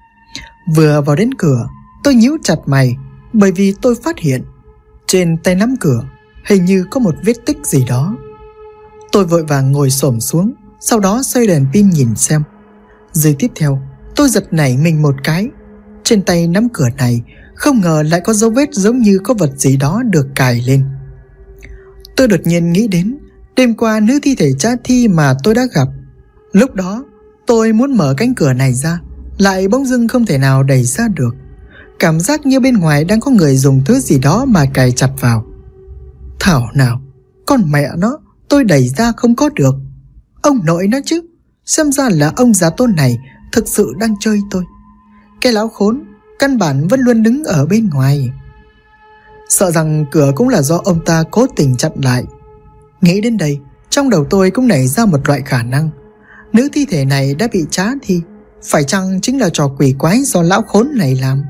Vừa vào đến cửa, tôi nhíu chặt mày, bởi vì tôi phát hiện trên tay nắm cửa hình như có một vết tích gì đó. Tôi vội vàng ngồi xổm xuống, sau đó xoay đèn pin nhìn xem. Giây tiếp theo, tôi giật nảy mình một cái. Trên tay nắm cửa này không ngờ lại có dấu vết giống như có vật gì đó được cài lên. Tôi đột nhiên nghĩ đến đêm qua nữ thi thể trả thi mà tôi đã gặp. Lúc đó tôi muốn mở cánh cửa này ra, lại bỗng dưng không thể nào đẩy ra được. Cảm giác như bên ngoài đang có người dùng thứ gì đó mà cài chặt vào. Thảo nào, con mẹ nó, tôi đẩy ra không có được. Ông nội nó chứ, xem ra là ông già Tôn này thực sự đang chơi tôi. Cái láo khốn, căn bản vẫn luôn đứng ở bên ngoài. Sợ rằng cửa cũng là do ông ta cố tình chặn lại. Nghĩ đến đây, trong đầu tôi cũng nảy ra một loại khả năng. Nữ thi thể này đã bị trá thi, phải chăng chính là trò quỷ quái do lão khốn này làm?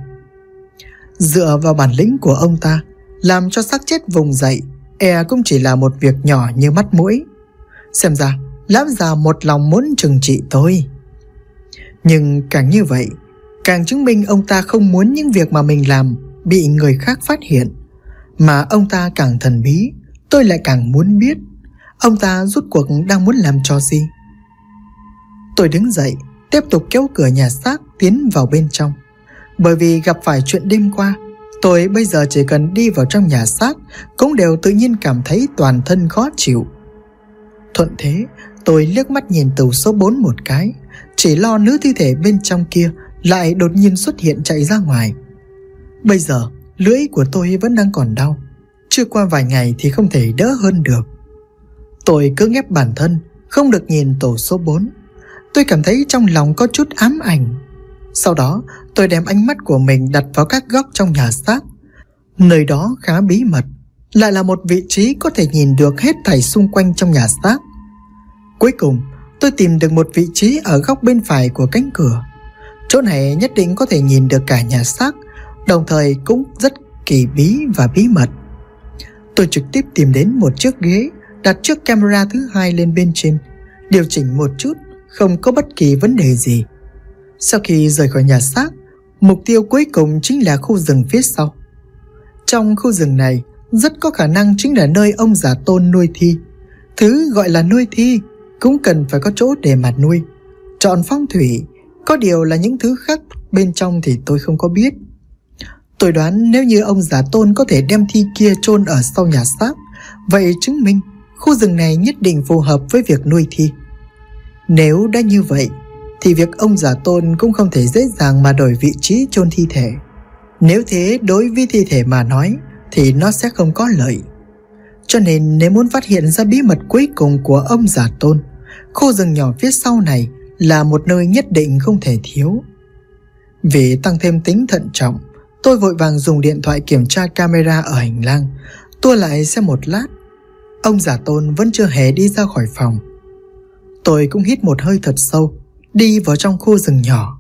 Dựa vào bản lĩnh của ông ta, làm cho xác chết vùng dậy cũng chỉ là một việc nhỏ như mắt mũi. Xem ra lão già một lòng muốn trừng trị tôi. Nhưng càng như vậy, càng chứng minh ông ta không muốn những việc mà mình làm bị người khác phát hiện. Mà ông ta càng thần bí, tôi lại càng muốn biết ông ta rốt cuộc đang muốn làm trò gì. Tôi đứng dậy, tiếp tục kéo cửa nhà xác tiến vào bên trong. Bởi vì gặp phải chuyện đêm qua, tôi bây giờ chỉ cần đi vào trong nhà xác cũng đều tự nhiên cảm thấy toàn thân khó chịu. Thuận thế, tôi liếc mắt nhìn tủ số 4 một cái, chỉ lo nữ thi thể bên trong kia lại đột nhiên xuất hiện chạy ra ngoài. Bây giờ, lưỡi của tôi vẫn đang còn đau, chưa qua vài ngày thì không thể đỡ hơn được. Tôi cứ ép bản thân không được nhìn tủ số 4. Tôi cảm thấy trong lòng có chút ám ảnh. Sau đó, tôi đem ánh mắt của mình đặt vào các góc trong nhà xác. Nơi đó khá bí mật, lại là một vị trí có thể nhìn được hết thảy xung quanh trong nhà xác. Cuối cùng, tôi tìm được một vị trí ở góc bên phải của cánh cửa. Chỗ này nhất định có thể nhìn được cả nhà xác, đồng thời cũng rất kỳ bí và bí mật. Tôi trực tiếp tìm đến một chiếc ghế, đặt chiếc camera thứ 2 lên bên trên, điều chỉnh một chút, không có bất kỳ vấn đề gì. Sau khi rời khỏi nhà xác, mục tiêu cuối cùng chính là khu rừng phía sau. Trong khu rừng này, rất có khả năng chính là nơi ông già Tôn nuôi thi. Thứ gọi là nuôi thi cũng cần phải có chỗ để mà nuôi. Chọn phong thủy, có điều là những thứ khác bên trong thì tôi không có biết. Tôi đoán nếu như ông già Tôn có thể đem thi kia chôn ở sau nhà xác, vậy chứng minh khu rừng này nhất định phù hợp với việc nuôi thi. Nếu đã như vậy, thì việc ông già Tôn cũng không thể dễ dàng mà đổi vị trí chôn thi thể. Nếu thế, đối với thi thể mà nói thì nó sẽ không có lợi. Cho nên nếu muốn phát hiện ra bí mật cuối cùng của ông già Tôn, khu rừng nhỏ phía sau này là một nơi nhất định không thể thiếu. Vì tăng thêm tính thận trọng, tôi vội vàng dùng điện thoại kiểm tra camera ở hành lang, tua lại xem một lát. Ông già Tôn vẫn chưa hề đi ra khỏi phòng. Tôi cũng hít một hơi thật sâu, đi vào trong khu rừng nhỏ.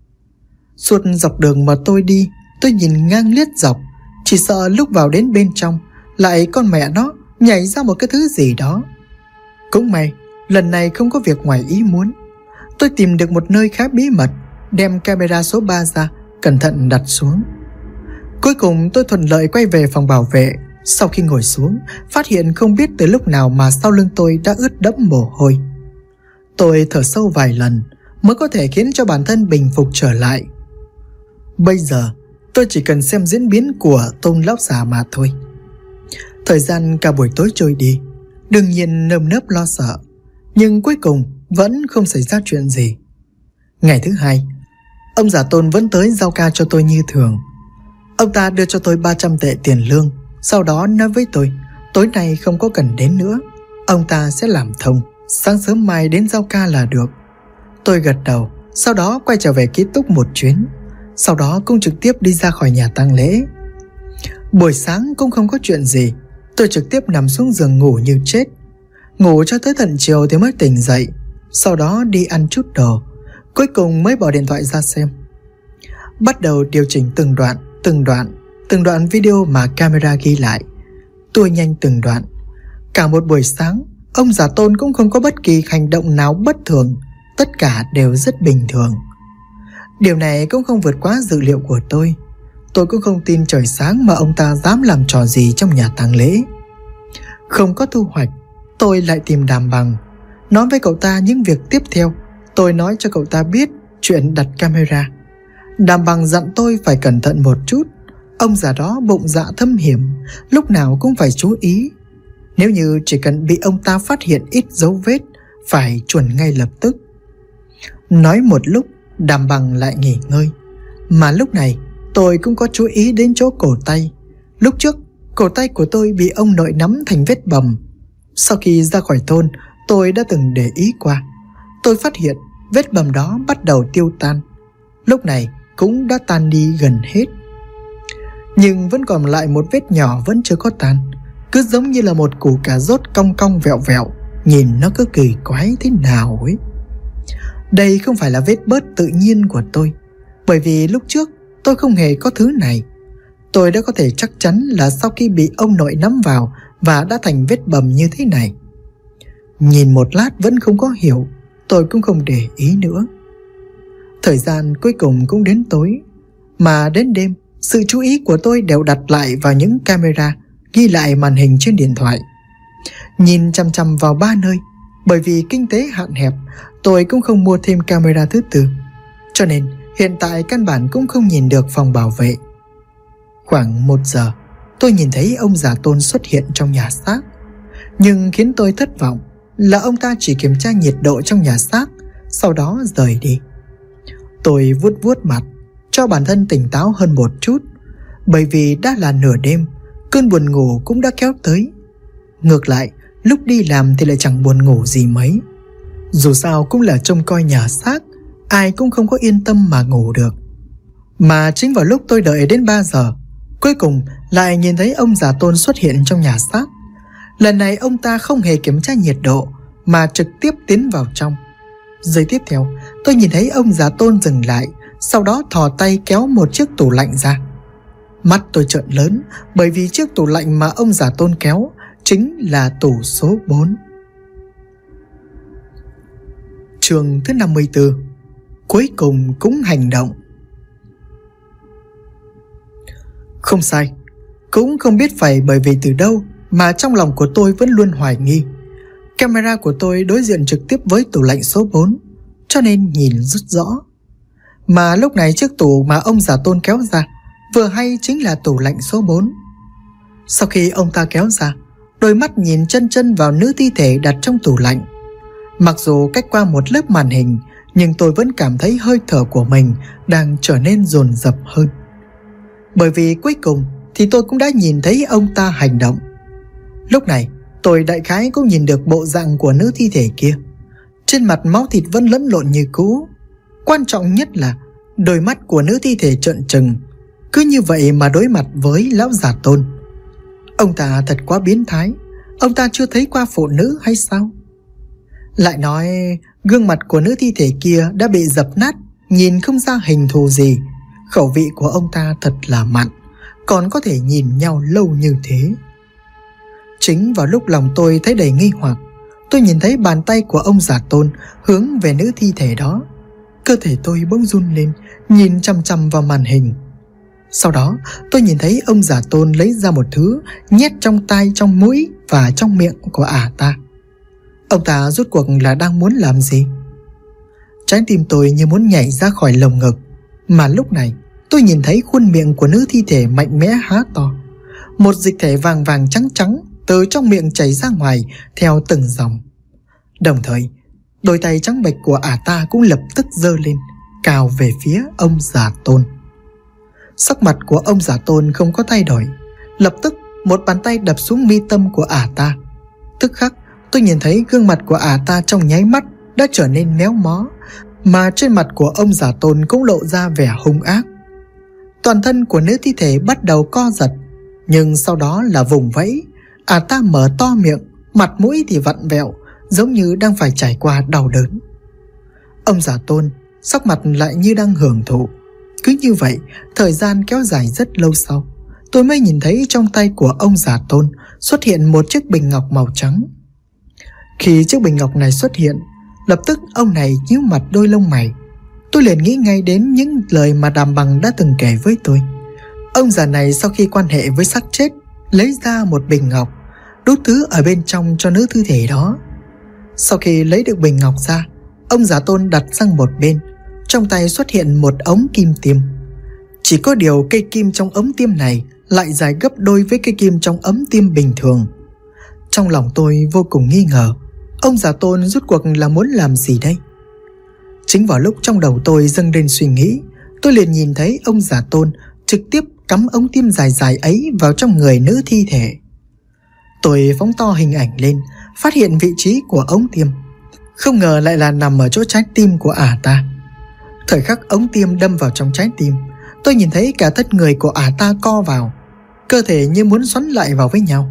Suốt dọc đường mà tôi đi, tôi nhìn ngang liếc dọc, chỉ sợ lúc vào đến bên trong lại con mẹ nó nhảy ra một cái thứ gì đó. Cũng may lần này không có việc ngoài ý muốn. Tôi tìm được một nơi khá bí mật, đem camera số 3 ra, cẩn thận đặt xuống. Cuối cùng tôi thuận lợi quay về phòng bảo vệ. Sau khi ngồi xuống, phát hiện không biết từ lúc nào mà sau lưng tôi đã ướt đẫm mồ hôi. Tôi thở sâu vài lần mới có thể khiến cho bản thân bình phục trở lại. Bây giờ tôi chỉ cần xem diễn biến của Tôn lão già mà thôi. Thời gian cả buổi tối trôi đi, đương nhiên nơm nớp lo sợ, nhưng cuối cùng vẫn không xảy ra chuyện gì. Ngày thứ hai, ông già Tôn vẫn tới giao ca cho tôi như thường. Ông ta đưa cho tôi 300 tệ tiền lương, sau đó nói với tôi tối nay không có cần đến nữa, ông ta sẽ làm thông, sáng sớm mai đến giao ca là được. Tôi gật đầu, sau đó quay trở về ký túc một chuyến, sau đó cũng trực tiếp đi ra khỏi nhà tang lễ. Buổi sáng cũng không có chuyện gì, tôi trực tiếp nằm xuống giường ngủ như chết. Ngủ cho tới tận chiều thì mới tỉnh dậy, sau đó đi ăn chút đồ, cuối cùng mới bỏ điện thoại ra xem. Bắt đầu điều chỉnh từng đoạn video mà camera ghi lại, tua nhanh từng đoạn. Cả một buổi sáng, ông già Tôn cũng không có bất kỳ hành động nào bất thường, tất cả đều rất bình thường. Điều này cũng không vượt quá dự liệu của tôi. Tôi cũng không tin trời sáng mà ông ta dám làm trò gì trong nhà tang lễ. Không có thu hoạch, tôi lại tìm Đàm Bằng, nói với cậu ta những việc tiếp theo. Tôi nói cho cậu ta biết chuyện đặt camera. Đàm Bằng dặn tôi phải cẩn thận một chút. Ông già đó bụng dạ thâm hiểm, lúc nào cũng phải chú ý. Nếu như chỉ cần bị ông ta phát hiện ít dấu vết, phải chuẩn ngay lập tức. Nói một lúc, Đàm Bằng lại nghỉ ngơi. Mà lúc này tôi cũng có chú ý đến chỗ cổ tay. Lúc trước cổ tay của tôi bị ông nội nắm thành vết bầm. Sau khi ra khỏi thôn, tôi đã từng để ý qua. Tôi phát hiện vết bầm đó bắt đầu tiêu tan, lúc này cũng đã tan đi gần hết. Nhưng vẫn còn lại một vết nhỏ vẫn chưa có tan, cứ giống như là một củ cà rốt cong cong vẹo vẹo, nhìn nó cứ kỳ quái thế nào ấy. Đây không phải là vết bớt tự nhiên của tôi, bởi vì lúc trước tôi không hề có thứ này. Tôi đã có thể chắc chắn là sau khi bị ông nội nắm vào và đã thành vết bầm như thế này. Nhìn một lát vẫn không có hiểu, tôi cũng không để ý nữa. Thời gian cuối cùng cũng đến tối, mà đến đêm, sự chú ý của tôi đều đặt lại vào những camera ghi lại màn hình trên điện thoại. Nhìn chằm chằm vào 3 nơi, bởi vì kinh tế hạn hẹp, tôi cũng không mua thêm camera thứ tư, cho nên hiện tại căn bản cũng không nhìn được phòng bảo vệ. Khoảng 1 giờ, tôi nhìn thấy ông già Tôn xuất hiện trong nhà xác. Nhưng khiến tôi thất vọng là ông ta chỉ kiểm tra nhiệt độ trong nhà xác, sau đó rời đi. Tôi vuốt vuốt mặt, cho bản thân tỉnh táo hơn một chút, bởi vì đã là nửa đêm, cơn buồn ngủ cũng đã kéo tới. Ngược lại, lúc đi làm thì lại chẳng buồn ngủ gì mấy. Dù sao cũng là trông coi nhà xác, ai cũng không có yên tâm mà ngủ được. Mà chính vào lúc tôi đợi đến 3 giờ, cuối cùng lại nhìn thấy ông già Tôn xuất hiện trong nhà xác. Lần này ông ta không hề kiểm tra nhiệt độ mà trực tiếp tiến vào trong. Giây tiếp theo, tôi nhìn thấy ông già Tôn dừng lại, sau đó thò tay kéo một chiếc tủ lạnh ra. Mắt tôi trợn lớn, bởi vì chiếc tủ lạnh mà ông già Tôn kéo chính là tủ số 4. Chương thứ 54. Cuối cùng cũng hành động. Không sai, cũng không biết phải bởi vì từ đâu mà trong lòng của tôi vẫn luôn hoài nghi. Camera của tôi đối diện trực tiếp với tủ lạnh số 4, cho nên nhìn rất rõ. Mà lúc này chiếc tủ mà ông già Tôn kéo ra vừa hay chính là tủ lạnh số 4. Sau khi ông ta kéo ra, đôi mắt nhìn chân chân vào nữ thi thể đặt trong tủ lạnh. Mặc dù cách qua một lớp màn hình, nhưng tôi vẫn cảm thấy hơi thở của mình đang trở nên dồn dập hơn. Bởi vì cuối cùng thì tôi cũng đã nhìn thấy ông ta hành động. Lúc này tôi đại khái cũng nhìn được bộ dạng của nữ thi thể kia. Trên mặt máu thịt vẫn lẫn lộn như cũ. Quan trọng nhất là đôi mắt của nữ thi thể trợn trừng, cứ như vậy mà đối mặt với lão già Tôn. Ông ta thật quá biến thái. Ông ta chưa thấy qua phụ nữ hay sao? Lại nói gương mặt của nữ thi thể kia đã bị dập nát, nhìn không ra hình thù gì. Khẩu vị của ông ta thật là mặn, còn có thể nhìn nhau lâu như thế. Chính vào lúc lòng tôi thấy đầy nghi hoặc, tôi nhìn thấy bàn tay của ông già Tôn hướng về nữ thi thể đó. Cơ thể tôi bỗng run lên, nhìn chằm chằm vào màn hình. Sau đó tôi nhìn thấy ông già Tôn lấy ra một thứ, nhét trong tai, trong mũi và trong miệng của ả ta. Ông ta rốt cuộc là đang muốn làm gì? Trái tim tôi như muốn nhảy ra khỏi lồng ngực. Mà lúc này tôi nhìn thấy khuôn miệng của nữ thi thể mạnh mẽ há to. Một dịch thể vàng vàng trắng trắng từ trong miệng chảy ra ngoài theo từng dòng. Đồng thời đôi tay trắng bệch của ả ta cũng lập tức giơ lên, cào về phía ông già Tôn. Sắc mặt của ông già Tôn không có thay đổi. Lập tức một bàn tay đập xuống mi tâm của ả ta. Tức khắc tôi nhìn thấy gương mặt của ả ta trong nháy mắt đã trở nên méo mó, mà trên mặt của ông già Tôn cũng lộ ra vẻ hung ác. Toàn thân của nữ thi thể bắt đầu co giật, nhưng sau đó là vùng vẫy. Ả ta mở to miệng, mặt mũi thì vặn vẹo, giống như đang phải trải qua đau đớn. Ông già Tôn sắc mặt lại như đang hưởng thụ. Cứ như vậy, thời gian kéo dài rất lâu sau, tôi mới nhìn thấy trong tay của ông già Tôn xuất hiện một chiếc bình ngọc màu trắng. Khi chiếc bình ngọc này xuất hiện, lập tức ông này nhíu mặt đôi lông mày. Tôi liền nghĩ ngay đến những lời mà Đàm Bằng đã từng kể với tôi. Ông già này sau khi quan hệ với xác chết, lấy ra một bình ngọc, đút thứ ở bên trong cho nữ thi thể đó. Sau khi lấy được bình ngọc ra, ông già Tôn đặt sang một bên. Trong tay xuất hiện một ống kim tiêm. Chỉ có điều cây kim trong ống tiêm này lại dài gấp đôi với cây kim trong ống tiêm bình thường. Trong lòng tôi vô cùng nghi ngờ, ông già Tôn rốt cuộc là muốn làm gì đây? Chính vào lúc trong đầu tôi dâng lên suy nghĩ, tôi liền nhìn thấy ông già Tôn trực tiếp cắm ống tiêm dài dài ấy vào trong người nữ thi thể. Tôi phóng to hình ảnh lên, phát hiện vị trí của ống tiêm. Không ngờ lại là nằm ở chỗ trái tim của ả ta. Thời khắc ống tiêm đâm vào trong trái tim, tôi nhìn thấy cả thân người của ả ta co vào, cơ thể như muốn xoắn lại vào với nhau.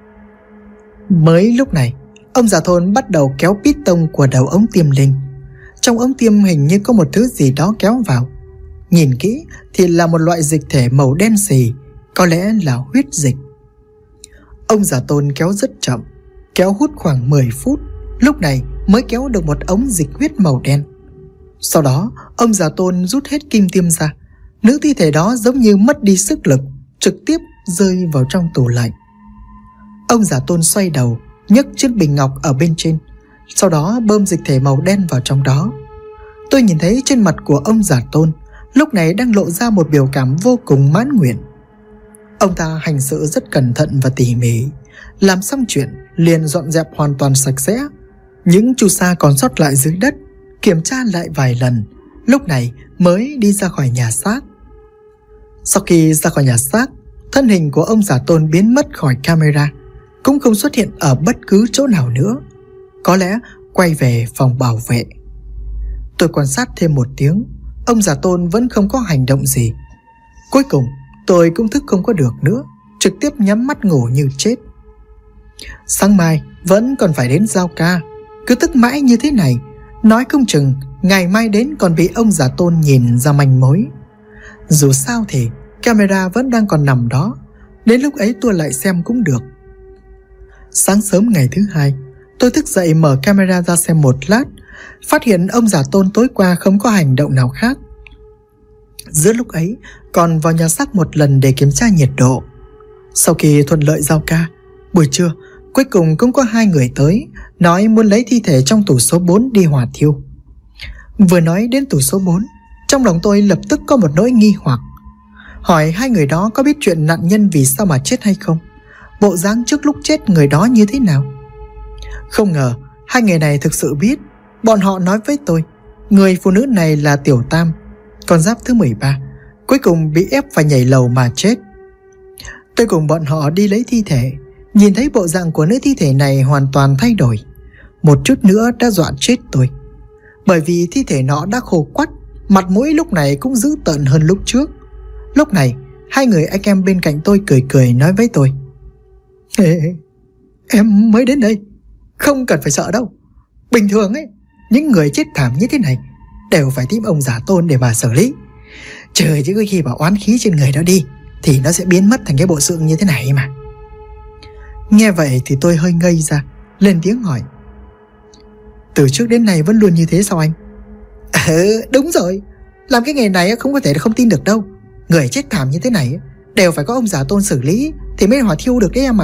Mới lúc này, ông già Tôn bắt đầu kéo piston của đầu ống tiêm lên. Trong ống tiêm hình như có một thứ gì đó kéo vào. Nhìn kỹ thì là một loại dịch thể màu đen xì, có lẽ là huyết dịch. Ông già Tôn kéo rất chậm, kéo hút khoảng 10 phút, lúc này mới kéo được một ống dịch huyết màu đen. Sau đó ông già Tôn rút hết kim tiêm ra. Nữ thi thể đó giống như mất đi sức lực, trực tiếp rơi vào trong tủ lạnh. Ông già Tôn xoay đầu, nhấc chiếc bình ngọc ở bên trên, sau đó bơm dịch thể màu đen vào trong đó. Tôi nhìn thấy trên mặt của ông già Tôn lúc này đang lộ ra một biểu cảm vô cùng mãn nguyện. Ông ta hành sự rất cẩn thận và tỉ mỉ. Làm xong chuyện liền dọn dẹp hoàn toàn sạch sẽ những chu sa còn sót lại dưới đất, kiểm tra lại vài lần, lúc này mới đi ra khỏi nhà xác. Sau khi ra khỏi nhà xác, thân hình của ông già Tôn biến mất khỏi camera, cũng không xuất hiện ở bất cứ chỗ nào nữa. Có lẽ quay về phòng bảo vệ. Tôi quan sát thêm một tiếng, ông già Tôn vẫn không có hành động gì. Cuối cùng tôi cũng thức không có được nữa, trực tiếp nhắm mắt ngủ như chết. Sáng mai vẫn còn phải đến giao ca. Cứ thức mãi như thế này, nói không chừng ngày mai đến còn bị ông già Tôn nhìn ra manh mối. Dù sao thì camera vẫn đang còn nằm đó, đến lúc ấy tôi lại xem cũng được. Sáng sớm ngày thứ hai, tôi thức dậy mở camera ra xem một lát, phát hiện ông già Tôn tối qua không có hành động nào khác. Giữa lúc ấy còn vào nhà xác một lần để kiểm tra nhiệt độ. Sau khi thuận lợi giao ca, buổi trưa cuối cùng cũng có 2 người tới, nói muốn lấy thi thể trong tủ số 4 đi hỏa thiêu. Vừa nói đến tủ số 4, trong lòng tôi lập tức có một nỗi nghi hoặc. Hỏi 2 người đó có biết chuyện nạn nhân vì sao mà chết hay không? Bộ dáng trước lúc chết người đó như thế nào? Không ngờ 2 người này thực sự biết. Bọn họ nói với tôi, người phụ nữ này là Tiểu Tam, con giáp thứ 13, cuối cùng bị ép phải nhảy lầu mà chết. Tôi cùng bọn họ đi lấy thi thể. Nhìn thấy bộ dạng của nữ thi thể này hoàn toàn thay đổi, một chút nữa đã dọa chết tôi. Bởi vì thi thể nó đã khô quắt, mặt mũi lúc này cũng dữ tợn hơn lúc trước. Lúc này, hai người anh em bên cạnh tôi cười cười nói với tôi: Em mới đến đây, không cần phải sợ đâu. Bình thường ấy, những người chết thảm như thế này đều phải tìm ông giả tôn để mà xử lý. Trời chứ khi mà oán khí trên người đó đi thì nó sẽ biến mất thành cái bộ xương như thế này mà. Nghe vậy thì tôi hơi ngây ra, lên tiếng hỏi: Từ trước đến nay vẫn luôn như thế sao anh? Đúng rồi, làm cái nghề này không có thể không tin được đâu. Người chết thảm như thế này đều phải có ông giả tôn xử lý thì mới hỏa thiêu được đấy em ạ.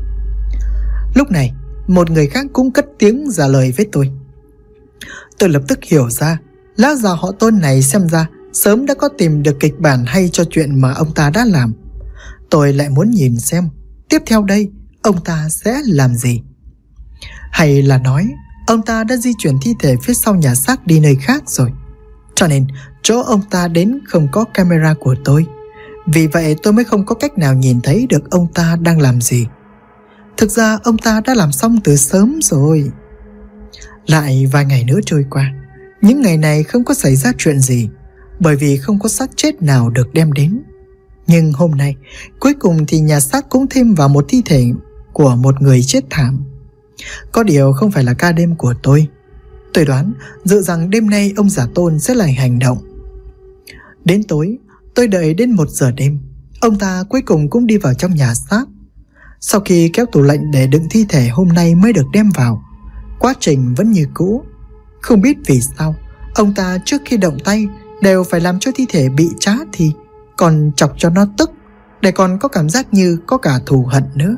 Lúc này, một người khác cũng cất tiếng trả lời với tôi. Tôi lập tức hiểu ra, lão già họ Tôn này xem ra sớm đã có tìm được kịch bản hay cho chuyện mà ông ta đã làm. Tôi lại muốn nhìn xem tiếp theo đây ông ta sẽ làm gì. Hay là nói ông ta đã di chuyển thi thể phía sau nhà xác đi nơi khác rồi, cho nên chỗ ông ta đến không có camera của tôi. Vì vậy tôi mới không có cách nào nhìn thấy được ông ta đang làm gì. Thực ra ông ta đã làm xong từ sớm rồi. Lại vài ngày nữa trôi qua. Những ngày này không có xảy ra chuyện gì, bởi vì không có xác chết nào được đem đến. Nhưng hôm nay, cuối cùng thì nhà xác cũng thêm vào một thi thể của một người chết thảm. Có điều không phải là ca đêm của tôi. Tôi đoán dự rằng đêm nay ông giả tôn sẽ lại hành động. Đến tối, tôi đợi đến 1 giờ đêm, ông ta cuối cùng cũng đi vào trong nhà xác. Sau khi kéo tủ lạnh để đựng thi thể hôm nay mới được đem vào, quá trình vẫn như cũ. Không biết vì sao ông ta trước khi động tay đều phải làm cho thi thể bị trá thì còn chọc cho nó tức, để còn có cảm giác như có cả thù hận nữa.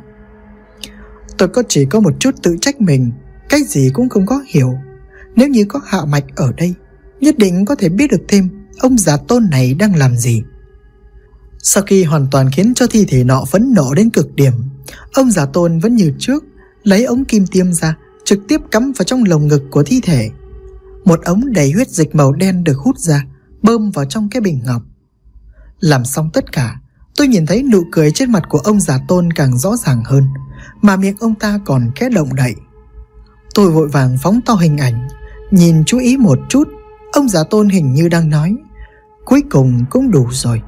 Tôi chỉ có một chút tự trách mình, cái gì cũng không có hiểu. Nếu như có Hạ Mạch ở đây, nhất định có thể biết được thêm ông giả tôn này đang làm gì. Sau khi hoàn toàn khiến cho thi thể nọ phẫn nộ đến cực điểm, ông giả tôn vẫn như trước, lấy ống kim tiêm ra, trực tiếp cắm vào trong lồng ngực của thi thể. Một ống đầy huyết dịch màu đen được hút ra, bơm vào trong cái bình ngọc. Làm xong tất cả, tôi nhìn thấy nụ cười trên mặt của ông giả tôn càng rõ ràng hơn, mà miệng ông ta còn khẽ động đậy. Tôi vội vàng phóng to hình ảnh, nhìn chú ý một chút. Ông giả tôn hình như đang nói: Cuối cùng cũng đủ rồi.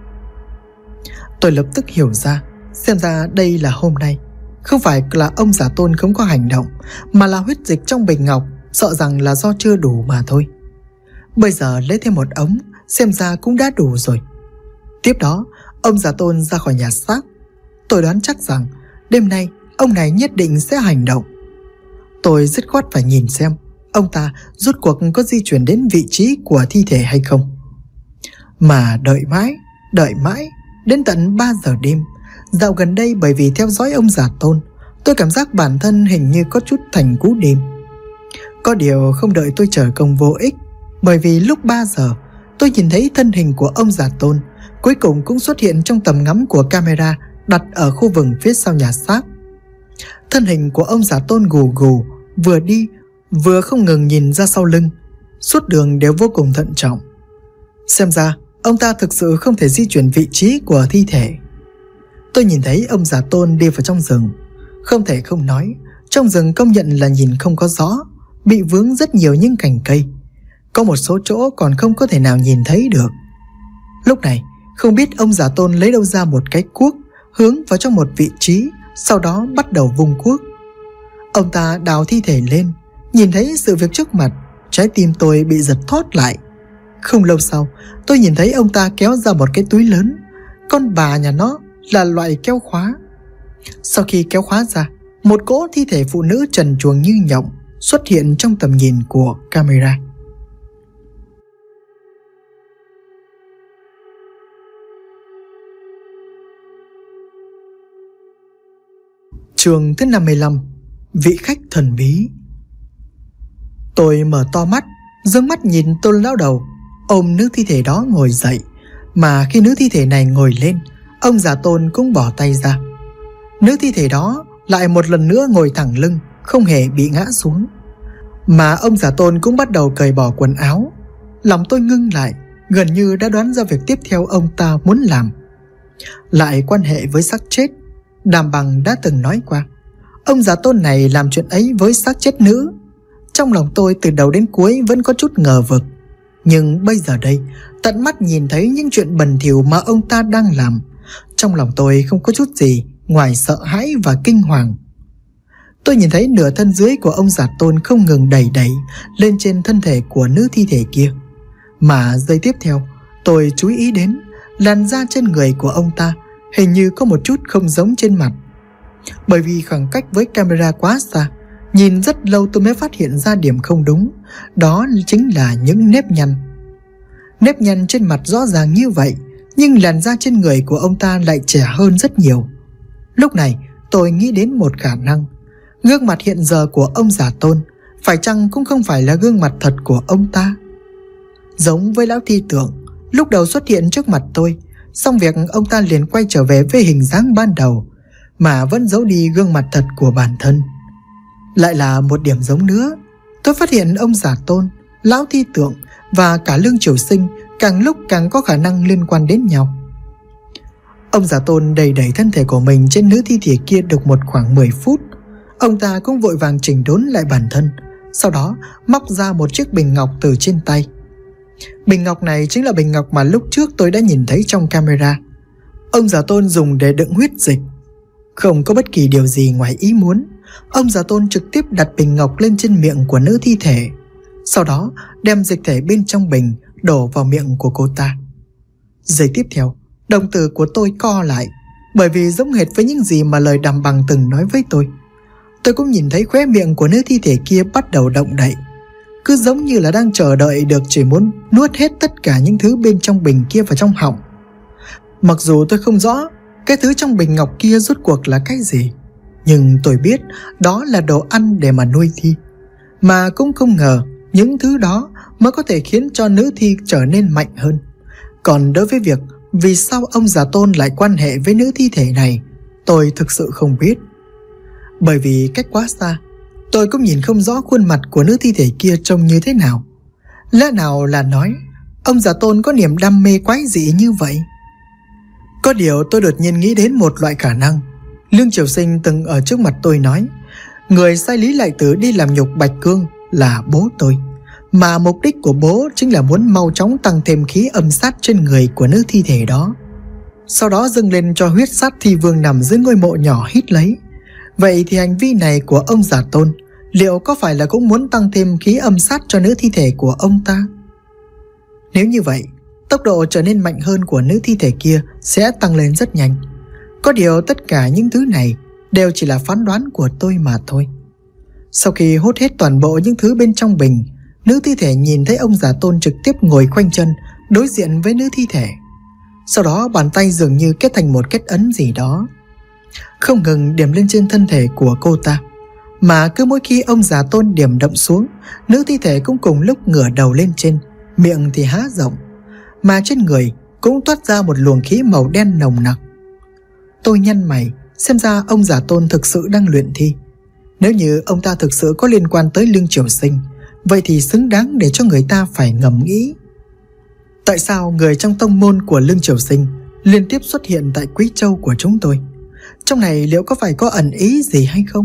Tôi lập tức hiểu ra, xem ra đây là hôm nay không phải là ông giả tôn không có hành động, mà là huyết dịch trong bình ngọc sợ rằng là do chưa đủ mà thôi. Bây giờ lấy thêm một ống, xem ra cũng đã đủ rồi. Tiếp đó, ông giả tôn ra khỏi nhà xác. Tôi đoán chắc rằng đêm nay ông này nhất định sẽ hành động. Tôi dứt khoát phải nhìn xem ông ta rốt cuộc có di chuyển đến vị trí của thi thể hay không. Mà đợi mãi, đến tận 3 giờ đêm. Dạo gần đây bởi vì theo dõi ông giả tôn, tôi cảm giác bản thân hình như có chút thành cú đêm. Có điều không đợi tôi chờ công vô ích, bởi vì lúc 3 giờ tôi nhìn thấy thân hình của ông giả tôn cuối cùng cũng xuất hiện trong tầm ngắm của camera đặt ở khu vườn phía sau nhà xác. Thân hình của ông giả tôn gù gù, vừa đi vừa không ngừng nhìn ra sau lưng, suốt đường đều vô cùng thận trọng. Xem ra ông ta thực sự không thể di chuyển vị trí của thi thể. Tôi nhìn thấy ông giả tôn đi vào trong rừng. Không thể không nói, trong rừng công nhận là nhìn không có rõ, bị vướng rất nhiều những cành cây. Có một số chỗ còn không có thể nào nhìn thấy được. Lúc này, không biết ông giả tôn lấy đâu ra một cái cuốc, hướng vào trong một vị trí, sau đó bắt đầu vung cuốc. Ông ta đào thi thể lên, nhìn thấy sự việc trước mặt, trái tim tôi bị giật thót lại. Không lâu sau, tôi nhìn thấy ông ta kéo ra một cái túi lớn. Con bà nhà nó là loại kéo khóa. Sau khi kéo khóa ra, một cỗ thi thể phụ nữ trần truồng như nhộng xuất hiện trong tầm nhìn của camera. Chương thứ 55: Vị khách thần bí. Tôi mở to mắt, dương mắt nhìn Tôn lão đầu ôm nữ thi thể đó ngồi dậy. Mà khi nữ thi thể này ngồi lên, ông giả Tôn cũng bỏ tay ra. Nữ thi thể đó lại một lần nữa ngồi thẳng lưng, không hề bị ngã xuống. Mà ông giả Tôn cũng bắt đầu cởi bỏ quần áo. Lòng tôi ngưng lại, gần như đã đoán ra việc tiếp theo ông ta muốn làm. Lại quan hệ với xác chết. Đàm Bằng đã từng nói qua, ông giả tôn này làm chuyện ấy với xác chết nữ. Trong lòng tôi từ đầu đến cuối vẫn có chút ngờ vực. Nhưng bây giờ đây, tận mắt nhìn thấy những chuyện bẩn thỉu mà ông ta đang làm, trong lòng tôi không có chút gì ngoài sợ hãi và kinh hoàng. Tôi nhìn thấy nửa thân dưới của ông giả tôn không ngừng đẩy lên trên thân thể của nữ thi thể kia. Mà giây tiếp theo, tôi chú ý đến làn da trên người của ông ta hình như có một chút không giống trên mặt. Bởi vì khoảng cách với camera quá xa, nhìn rất lâu tôi mới phát hiện ra điểm không đúng. Đó chính là những nếp nhăn. Nếp nhăn trên mặt rõ ràng như vậy, nhưng làn da trên người của ông ta lại trẻ hơn rất nhiều. Lúc này tôi nghĩ đến một khả năng. Gương mặt hiện giờ của ông giả tôn phải chăng cũng không phải là gương mặt thật của ông ta? Giống với lão thi tượng lúc đầu xuất hiện trước mặt tôi, xong việc ông ta liền quay trở về với hình dáng ban đầu, mà vẫn giấu đi gương mặt thật của bản thân. Lại là một điểm giống nữa. Tôi phát hiện ông giả tôn, lão thi tượng và cả Lương Triều Sinh càng lúc càng có khả năng liên quan đến nhau. Ông giả tôn đẩy thân thể của mình trên nữ thi thể kia được một khoảng 10 phút. Ông ta cũng vội vàng chỉnh đốn lại bản thân, sau đó móc ra một chiếc bình ngọc từ trên tay. Bình ngọc này chính là bình ngọc mà lúc trước tôi đã nhìn thấy trong camera. Ông giả tôn dùng để đựng huyết dịch. Không có bất kỳ điều gì ngoài ý muốn, ông giả tôn trực tiếp đặt bình ngọc lên trên miệng của nữ thi thể, sau đó đem dịch thể bên trong bình đổ vào miệng của cô ta. Giây tiếp theo, đồng tử của tôi co lại, bởi vì giống hệt với những gì mà lời Đàm Bằng từng nói với tôi. Tôi cũng nhìn thấy khóe miệng của nữ thi thể kia bắt đầu động đậy, cứ giống như là đang chờ đợi được chỉ muốn nuốt hết tất cả những thứ bên trong bình kia vào trong họng. Mặc dù tôi không rõ cái thứ trong bình ngọc kia rốt cuộc là cái gì, nhưng tôi biết đó là đồ ăn để mà nuôi thi. Mà cũng không ngờ những thứ đó mới có thể khiến cho nữ thi trở nên mạnh hơn. Còn đối với việc vì sao ông giả tôn lại quan hệ với nữ thi thể này, tôi thực sự không biết. Bởi vì cách quá xa, tôi cũng nhìn không rõ khuôn mặt của nữ thi thể kia trông như thế nào. Lẽ nào là nói ông giả tôn có niềm đam mê quái dị như vậy? Có điều tôi đột nhiên nghĩ đến một loại khả năng. Lương Triều Sinh từng ở trước mặt tôi nói, người sai Lý Lại Tử đi làm nhục Bạch Cương là bố tôi, mà mục đích của bố chính là muốn mau chóng tăng thêm khí âm sát trên người của nữ thi thể đó, sau đó dâng lên cho huyết sát thi vương nằm dưới ngôi mộ nhỏ hít lấy. Vậy thì hành vi này của ông giả tôn liệu có phải là cũng muốn tăng thêm khí âm sát cho nữ thi thể của ông ta? Nếu như vậy, tốc độ trở nên mạnh hơn của nữ thi thể kia sẽ tăng lên rất nhanh. Có điều tất cả những thứ này đều chỉ là phán đoán của tôi mà thôi. Sau khi hút hết toàn bộ những thứ bên trong bình, nữ thi thể nhìn thấy ông giả tôn trực tiếp ngồi khoanh chân đối diện với nữ thi thể. Sau đó bàn tay dường như kết thành một kết ấn gì đó, không ngừng điểm lên trên thân thể của cô ta. Mà cứ mỗi khi ông giả tôn điểm động xuống, nữ thi thể cũng cùng lúc ngửa đầu lên trên, miệng thì há rộng, mà trên người cũng toát ra một luồng khí màu đen nồng nặc. Tôi nhăn mày, xem ra ông giả tôn thực sự đang luyện thi. Nếu như ông ta thực sự có liên quan tới Lương Triều Sinh, vậy thì xứng đáng để cho người ta phải ngẫm nghĩ. Tại sao người trong tông môn của Lương Triều Sinh liên tiếp xuất hiện tại Quý Châu của chúng tôi? Trong này liệu có phải có ẩn ý gì hay không?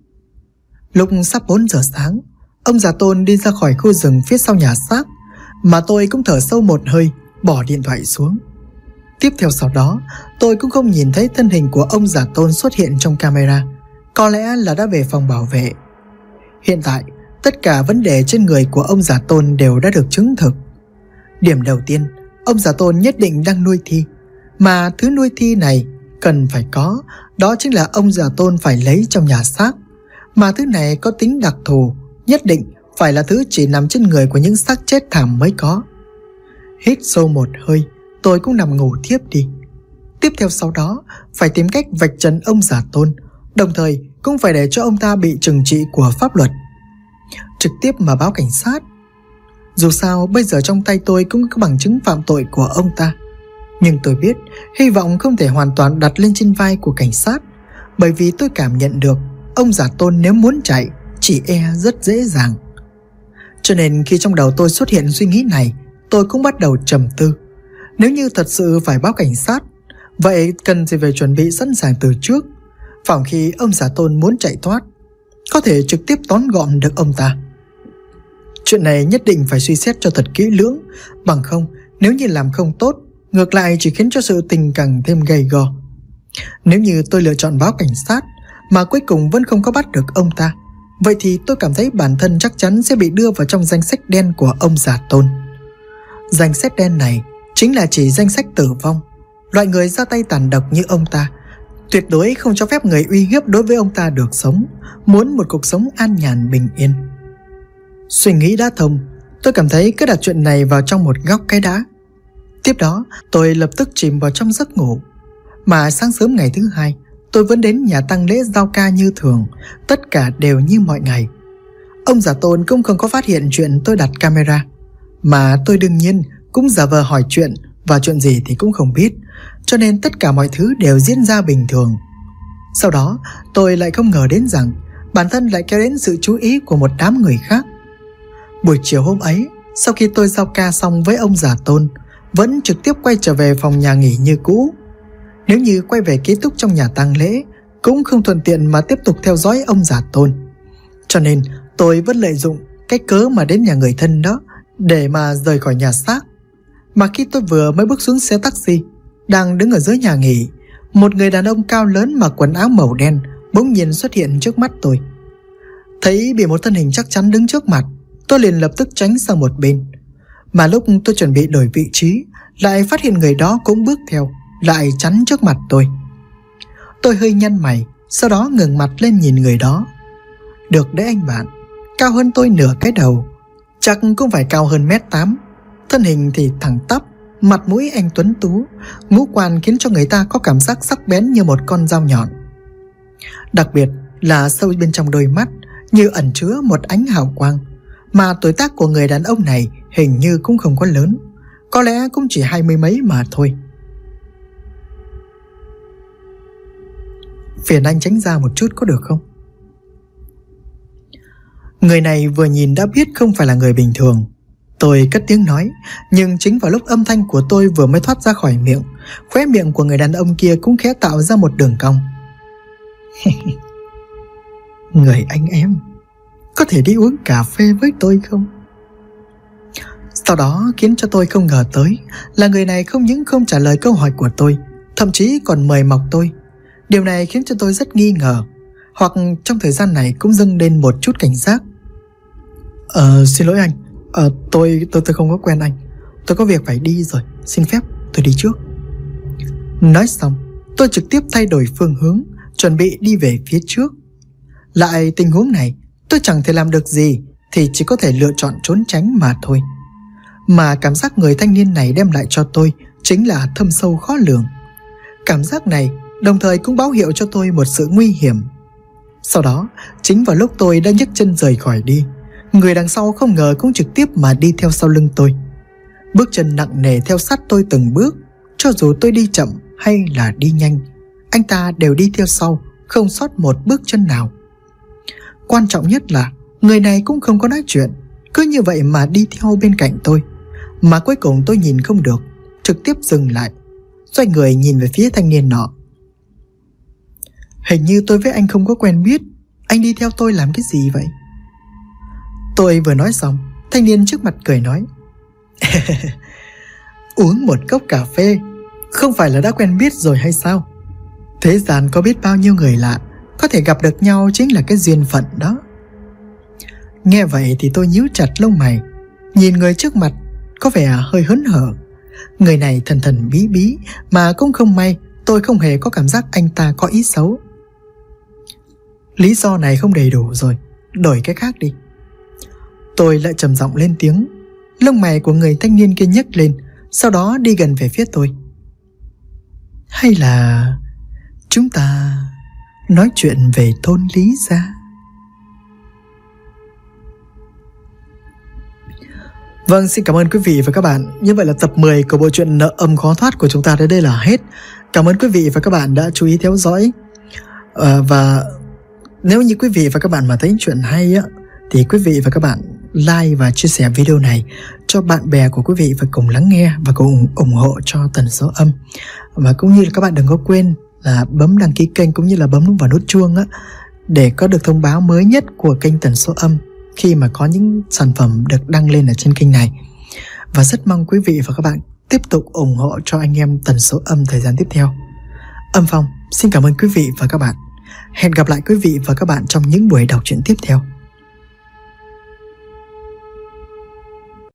Lúc sắp 4 giờ sáng, ông giả tôn đi ra khỏi khu rừng phía sau nhà xác, mà tôi cũng thở sâu một hơi, bỏ điện thoại xuống. Tiếp theo sau đó, tôi cũng không nhìn thấy thân hình của ông giả tôn xuất hiện trong camera. Có lẽ là đã về phòng bảo vệ. Hiện tại, tất cả vấn đề trên người của ông giả tôn đều đã được chứng thực. Điểm đầu tiên, ông giả tôn nhất định đang nuôi thi. Mà thứ nuôi thi này cần phải có, đó chính là ông giả tôn phải lấy trong nhà xác. Mà thứ này có tính đặc thù, nhất định phải là thứ chỉ nằm trên người của những xác chết thảm mới có. Hít sâu một hơi, tôi cũng nằm ngủ thiếp đi. Tiếp theo sau đó, phải tìm cách vạch trần ông giả tôn, đồng thời cũng phải để cho ông ta bị trừng trị của pháp luật. Trực tiếp mà báo cảnh sát. Dù sao bây giờ trong tay tôi cũng có bằng chứng phạm tội của ông ta. Nhưng tôi biết hy vọng không thể hoàn toàn đặt lên trên vai của cảnh sát, bởi vì tôi cảm nhận được ông giả tôn nếu muốn chạy chỉ e rất dễ dàng. Cho nên khi trong đầu tôi xuất hiện suy nghĩ này, tôi cũng bắt đầu trầm tư. Nếu như thật sự phải báo cảnh sát, vậy cần gì phải chuẩn bị sẵn sàng từ trước? Phòng khi ông giả tôn muốn chạy thoát, có thể trực tiếp tóm gọn được ông ta. Chuyện này nhất định phải suy xét cho thật kỹ lưỡng, bằng không nếu như làm không tốt, ngược lại chỉ khiến cho sự tình càng thêm gay go. Nếu như tôi lựa chọn báo cảnh sát mà cuối cùng vẫn không có bắt được ông ta, vậy thì tôi cảm thấy bản thân chắc chắn sẽ bị đưa vào trong danh sách đen của ông giả tôn. Danh sách đen này chính là chỉ danh sách tử vong. Loại người ra tay tàn độc như ông ta tuyệt đối không cho phép người uy hiếp đối với ông ta được sống, muốn một cuộc sống an nhàn bình yên. Suy nghĩ đã thông, tôi cảm thấy cứ đặt chuyện này vào trong một góc cái đã. Tiếp đó tôi lập tức chìm vào trong giấc ngủ. Mà sáng sớm ngày thứ hai, tôi vẫn đến nhà tang lễ giao ca như thường, tất cả đều như mọi ngày. Ông giả tôn cũng không có phát hiện chuyện tôi đặt camera, mà tôi đương nhiên cũng giả vờ hỏi chuyện, và chuyện gì thì cũng không biết, cho nên tất cả mọi thứ đều diễn ra bình thường. Sau đó tôi lại không ngờ đến rằng bản thân lại kéo đến sự chú ý của một đám người khác. Buổi chiều hôm ấy, sau khi tôi giao ca xong với ông giả tôn, vẫn trực tiếp quay trở về phòng nhà nghỉ như cũ. Nếu như quay về ký túc trong nhà tang lễ, cũng không thuận tiện mà tiếp tục theo dõi ông giả tôn. Cho nên tôi vẫn lợi dụng cái cớ mà đến nhà người thân đó để mà rời khỏi nhà xác. Mà khi tôi vừa mới bước xuống xe taxi, đang đứng ở dưới nhà nghỉ, một người đàn ông cao lớn mặc quần áo màu đen bỗng nhiên xuất hiện trước mắt tôi. Thấy bị một thân hình chắc chắn đứng trước mặt, tôi liền lập tức tránh sang một bên. Mà lúc tôi chuẩn bị đổi vị trí, lại phát hiện người đó cũng bước theo, lại chắn trước mặt tôi. Tôi hơi nhăn mày, sau đó ngẩng mặt lên nhìn người đó. Được đấy anh bạn, cao hơn tôi nửa cái đầu, chắc cũng phải cao hơn 1m8. Thân hình thì thẳng tắp, mặt mũi anh tuấn tú, ngũ quan khiến cho người ta có cảm giác sắc bén như một con dao nhọn. Đặc biệt là sâu bên trong đôi mắt như ẩn chứa một ánh hào quang. Mà tuổi tác của người đàn ông này hình như cũng không có lớn, có lẽ cũng chỉ 20 mấy mà thôi. Phiền anh tránh ra một chút có được không? Người này vừa nhìn đã biết không phải là người bình thường. Tôi cất tiếng nói, nhưng chính vào lúc âm thanh của tôi vừa mới thoát ra khỏi miệng, khóe miệng của người đàn ông kia cũng khẽ tạo ra một đường cong. Người anh em, có thể đi uống cà phê với tôi không? Sau đó khiến cho tôi không ngờ tới là người này không những không trả lời câu hỏi của tôi, thậm chí còn mời mọc tôi. Điều này khiến cho tôi rất nghi ngờ, hoặc trong thời gian này cũng dâng lên một chút cảnh giác. Xin lỗi anh, tôi không có quen anh. Tôi có việc phải đi rồi, xin phép tôi đi trước. Nói xong, tôi trực tiếp thay đổi phương hướng, chuẩn bị đi về phía trước. Lại tình huống này, tôi chẳng thể làm được gì, thì chỉ có thể lựa chọn trốn tránh mà thôi. Mà cảm giác người thanh niên này đem lại cho tôi chính là thâm sâu khó lường. Cảm giác này đồng thời cũng báo hiệu cho tôi một sự nguy hiểm. Sau đó, chính vào lúc tôi đã nhấc chân rời khỏi đi, người đằng sau không ngờ cũng trực tiếp mà đi theo sau lưng tôi. Bước chân nặng nề theo sát tôi từng bước. Cho dù tôi đi chậm hay là đi nhanh, anh ta đều đi theo sau, không sót một bước chân nào. Quan trọng nhất là người này cũng không có nói chuyện, cứ như vậy mà đi theo bên cạnh tôi. Mà cuối cùng tôi nhìn không được, trực tiếp dừng lại, xoay người nhìn về phía thanh niên nọ. Hình như tôi với anh không có quen biết, anh đi theo tôi làm cái gì vậy? Tôi vừa nói xong, thanh niên trước mặt cười nói, uống một cốc cà phê, không phải là đã quen biết rồi hay sao? Thế gian có biết bao nhiêu người lạ, có thể gặp được nhau chính là cái duyên phận đó. Nghe vậy thì tôi nhíu chặt lông mày, nhìn người trước mặt có vẻ hơi hớn hở. Người này thần thần bí bí, mà cũng không may tôi không hề có cảm giác anh ta có ý xấu. Lý do này không đầy đủ rồi, đổi cái khác đi. Tôi lại trầm giọng lên tiếng. Lông mày của người thanh niên kia nhếch lên, sau đó đi gần về phía tôi. Hay là chúng ta nói chuyện về thôn Lý Gia? Vâng, xin cảm ơn quý vị và các bạn. Như vậy là tập 10 của bộ truyện Nợ Âm Khó Thoát của chúng ta đến đây là hết. Cảm ơn quý vị và các bạn đã chú ý theo dõi. Và nếu như quý vị và các bạn mà thấy chuyện hay á, thì quý vị và các bạn like và chia sẻ video này cho bạn bè của quý vị và cùng lắng nghe và cùng ủng hộ cho tần số âm. Và cũng như là các bạn đừng có quên là bấm đăng ký kênh cũng như là bấm vào nút chuông á, để có được thông báo mới nhất của kênh Tần Số Âm khi mà có những sản phẩm được đăng lên ở trên kênh này. Và rất mong quý vị và các bạn tiếp tục ủng hộ cho anh em Tần Số Âm thời gian tiếp theo. Âm Phong xin cảm ơn quý vị và các bạn. Hẹn gặp lại quý vị và các bạn trong những buổi đọc truyện tiếp theo.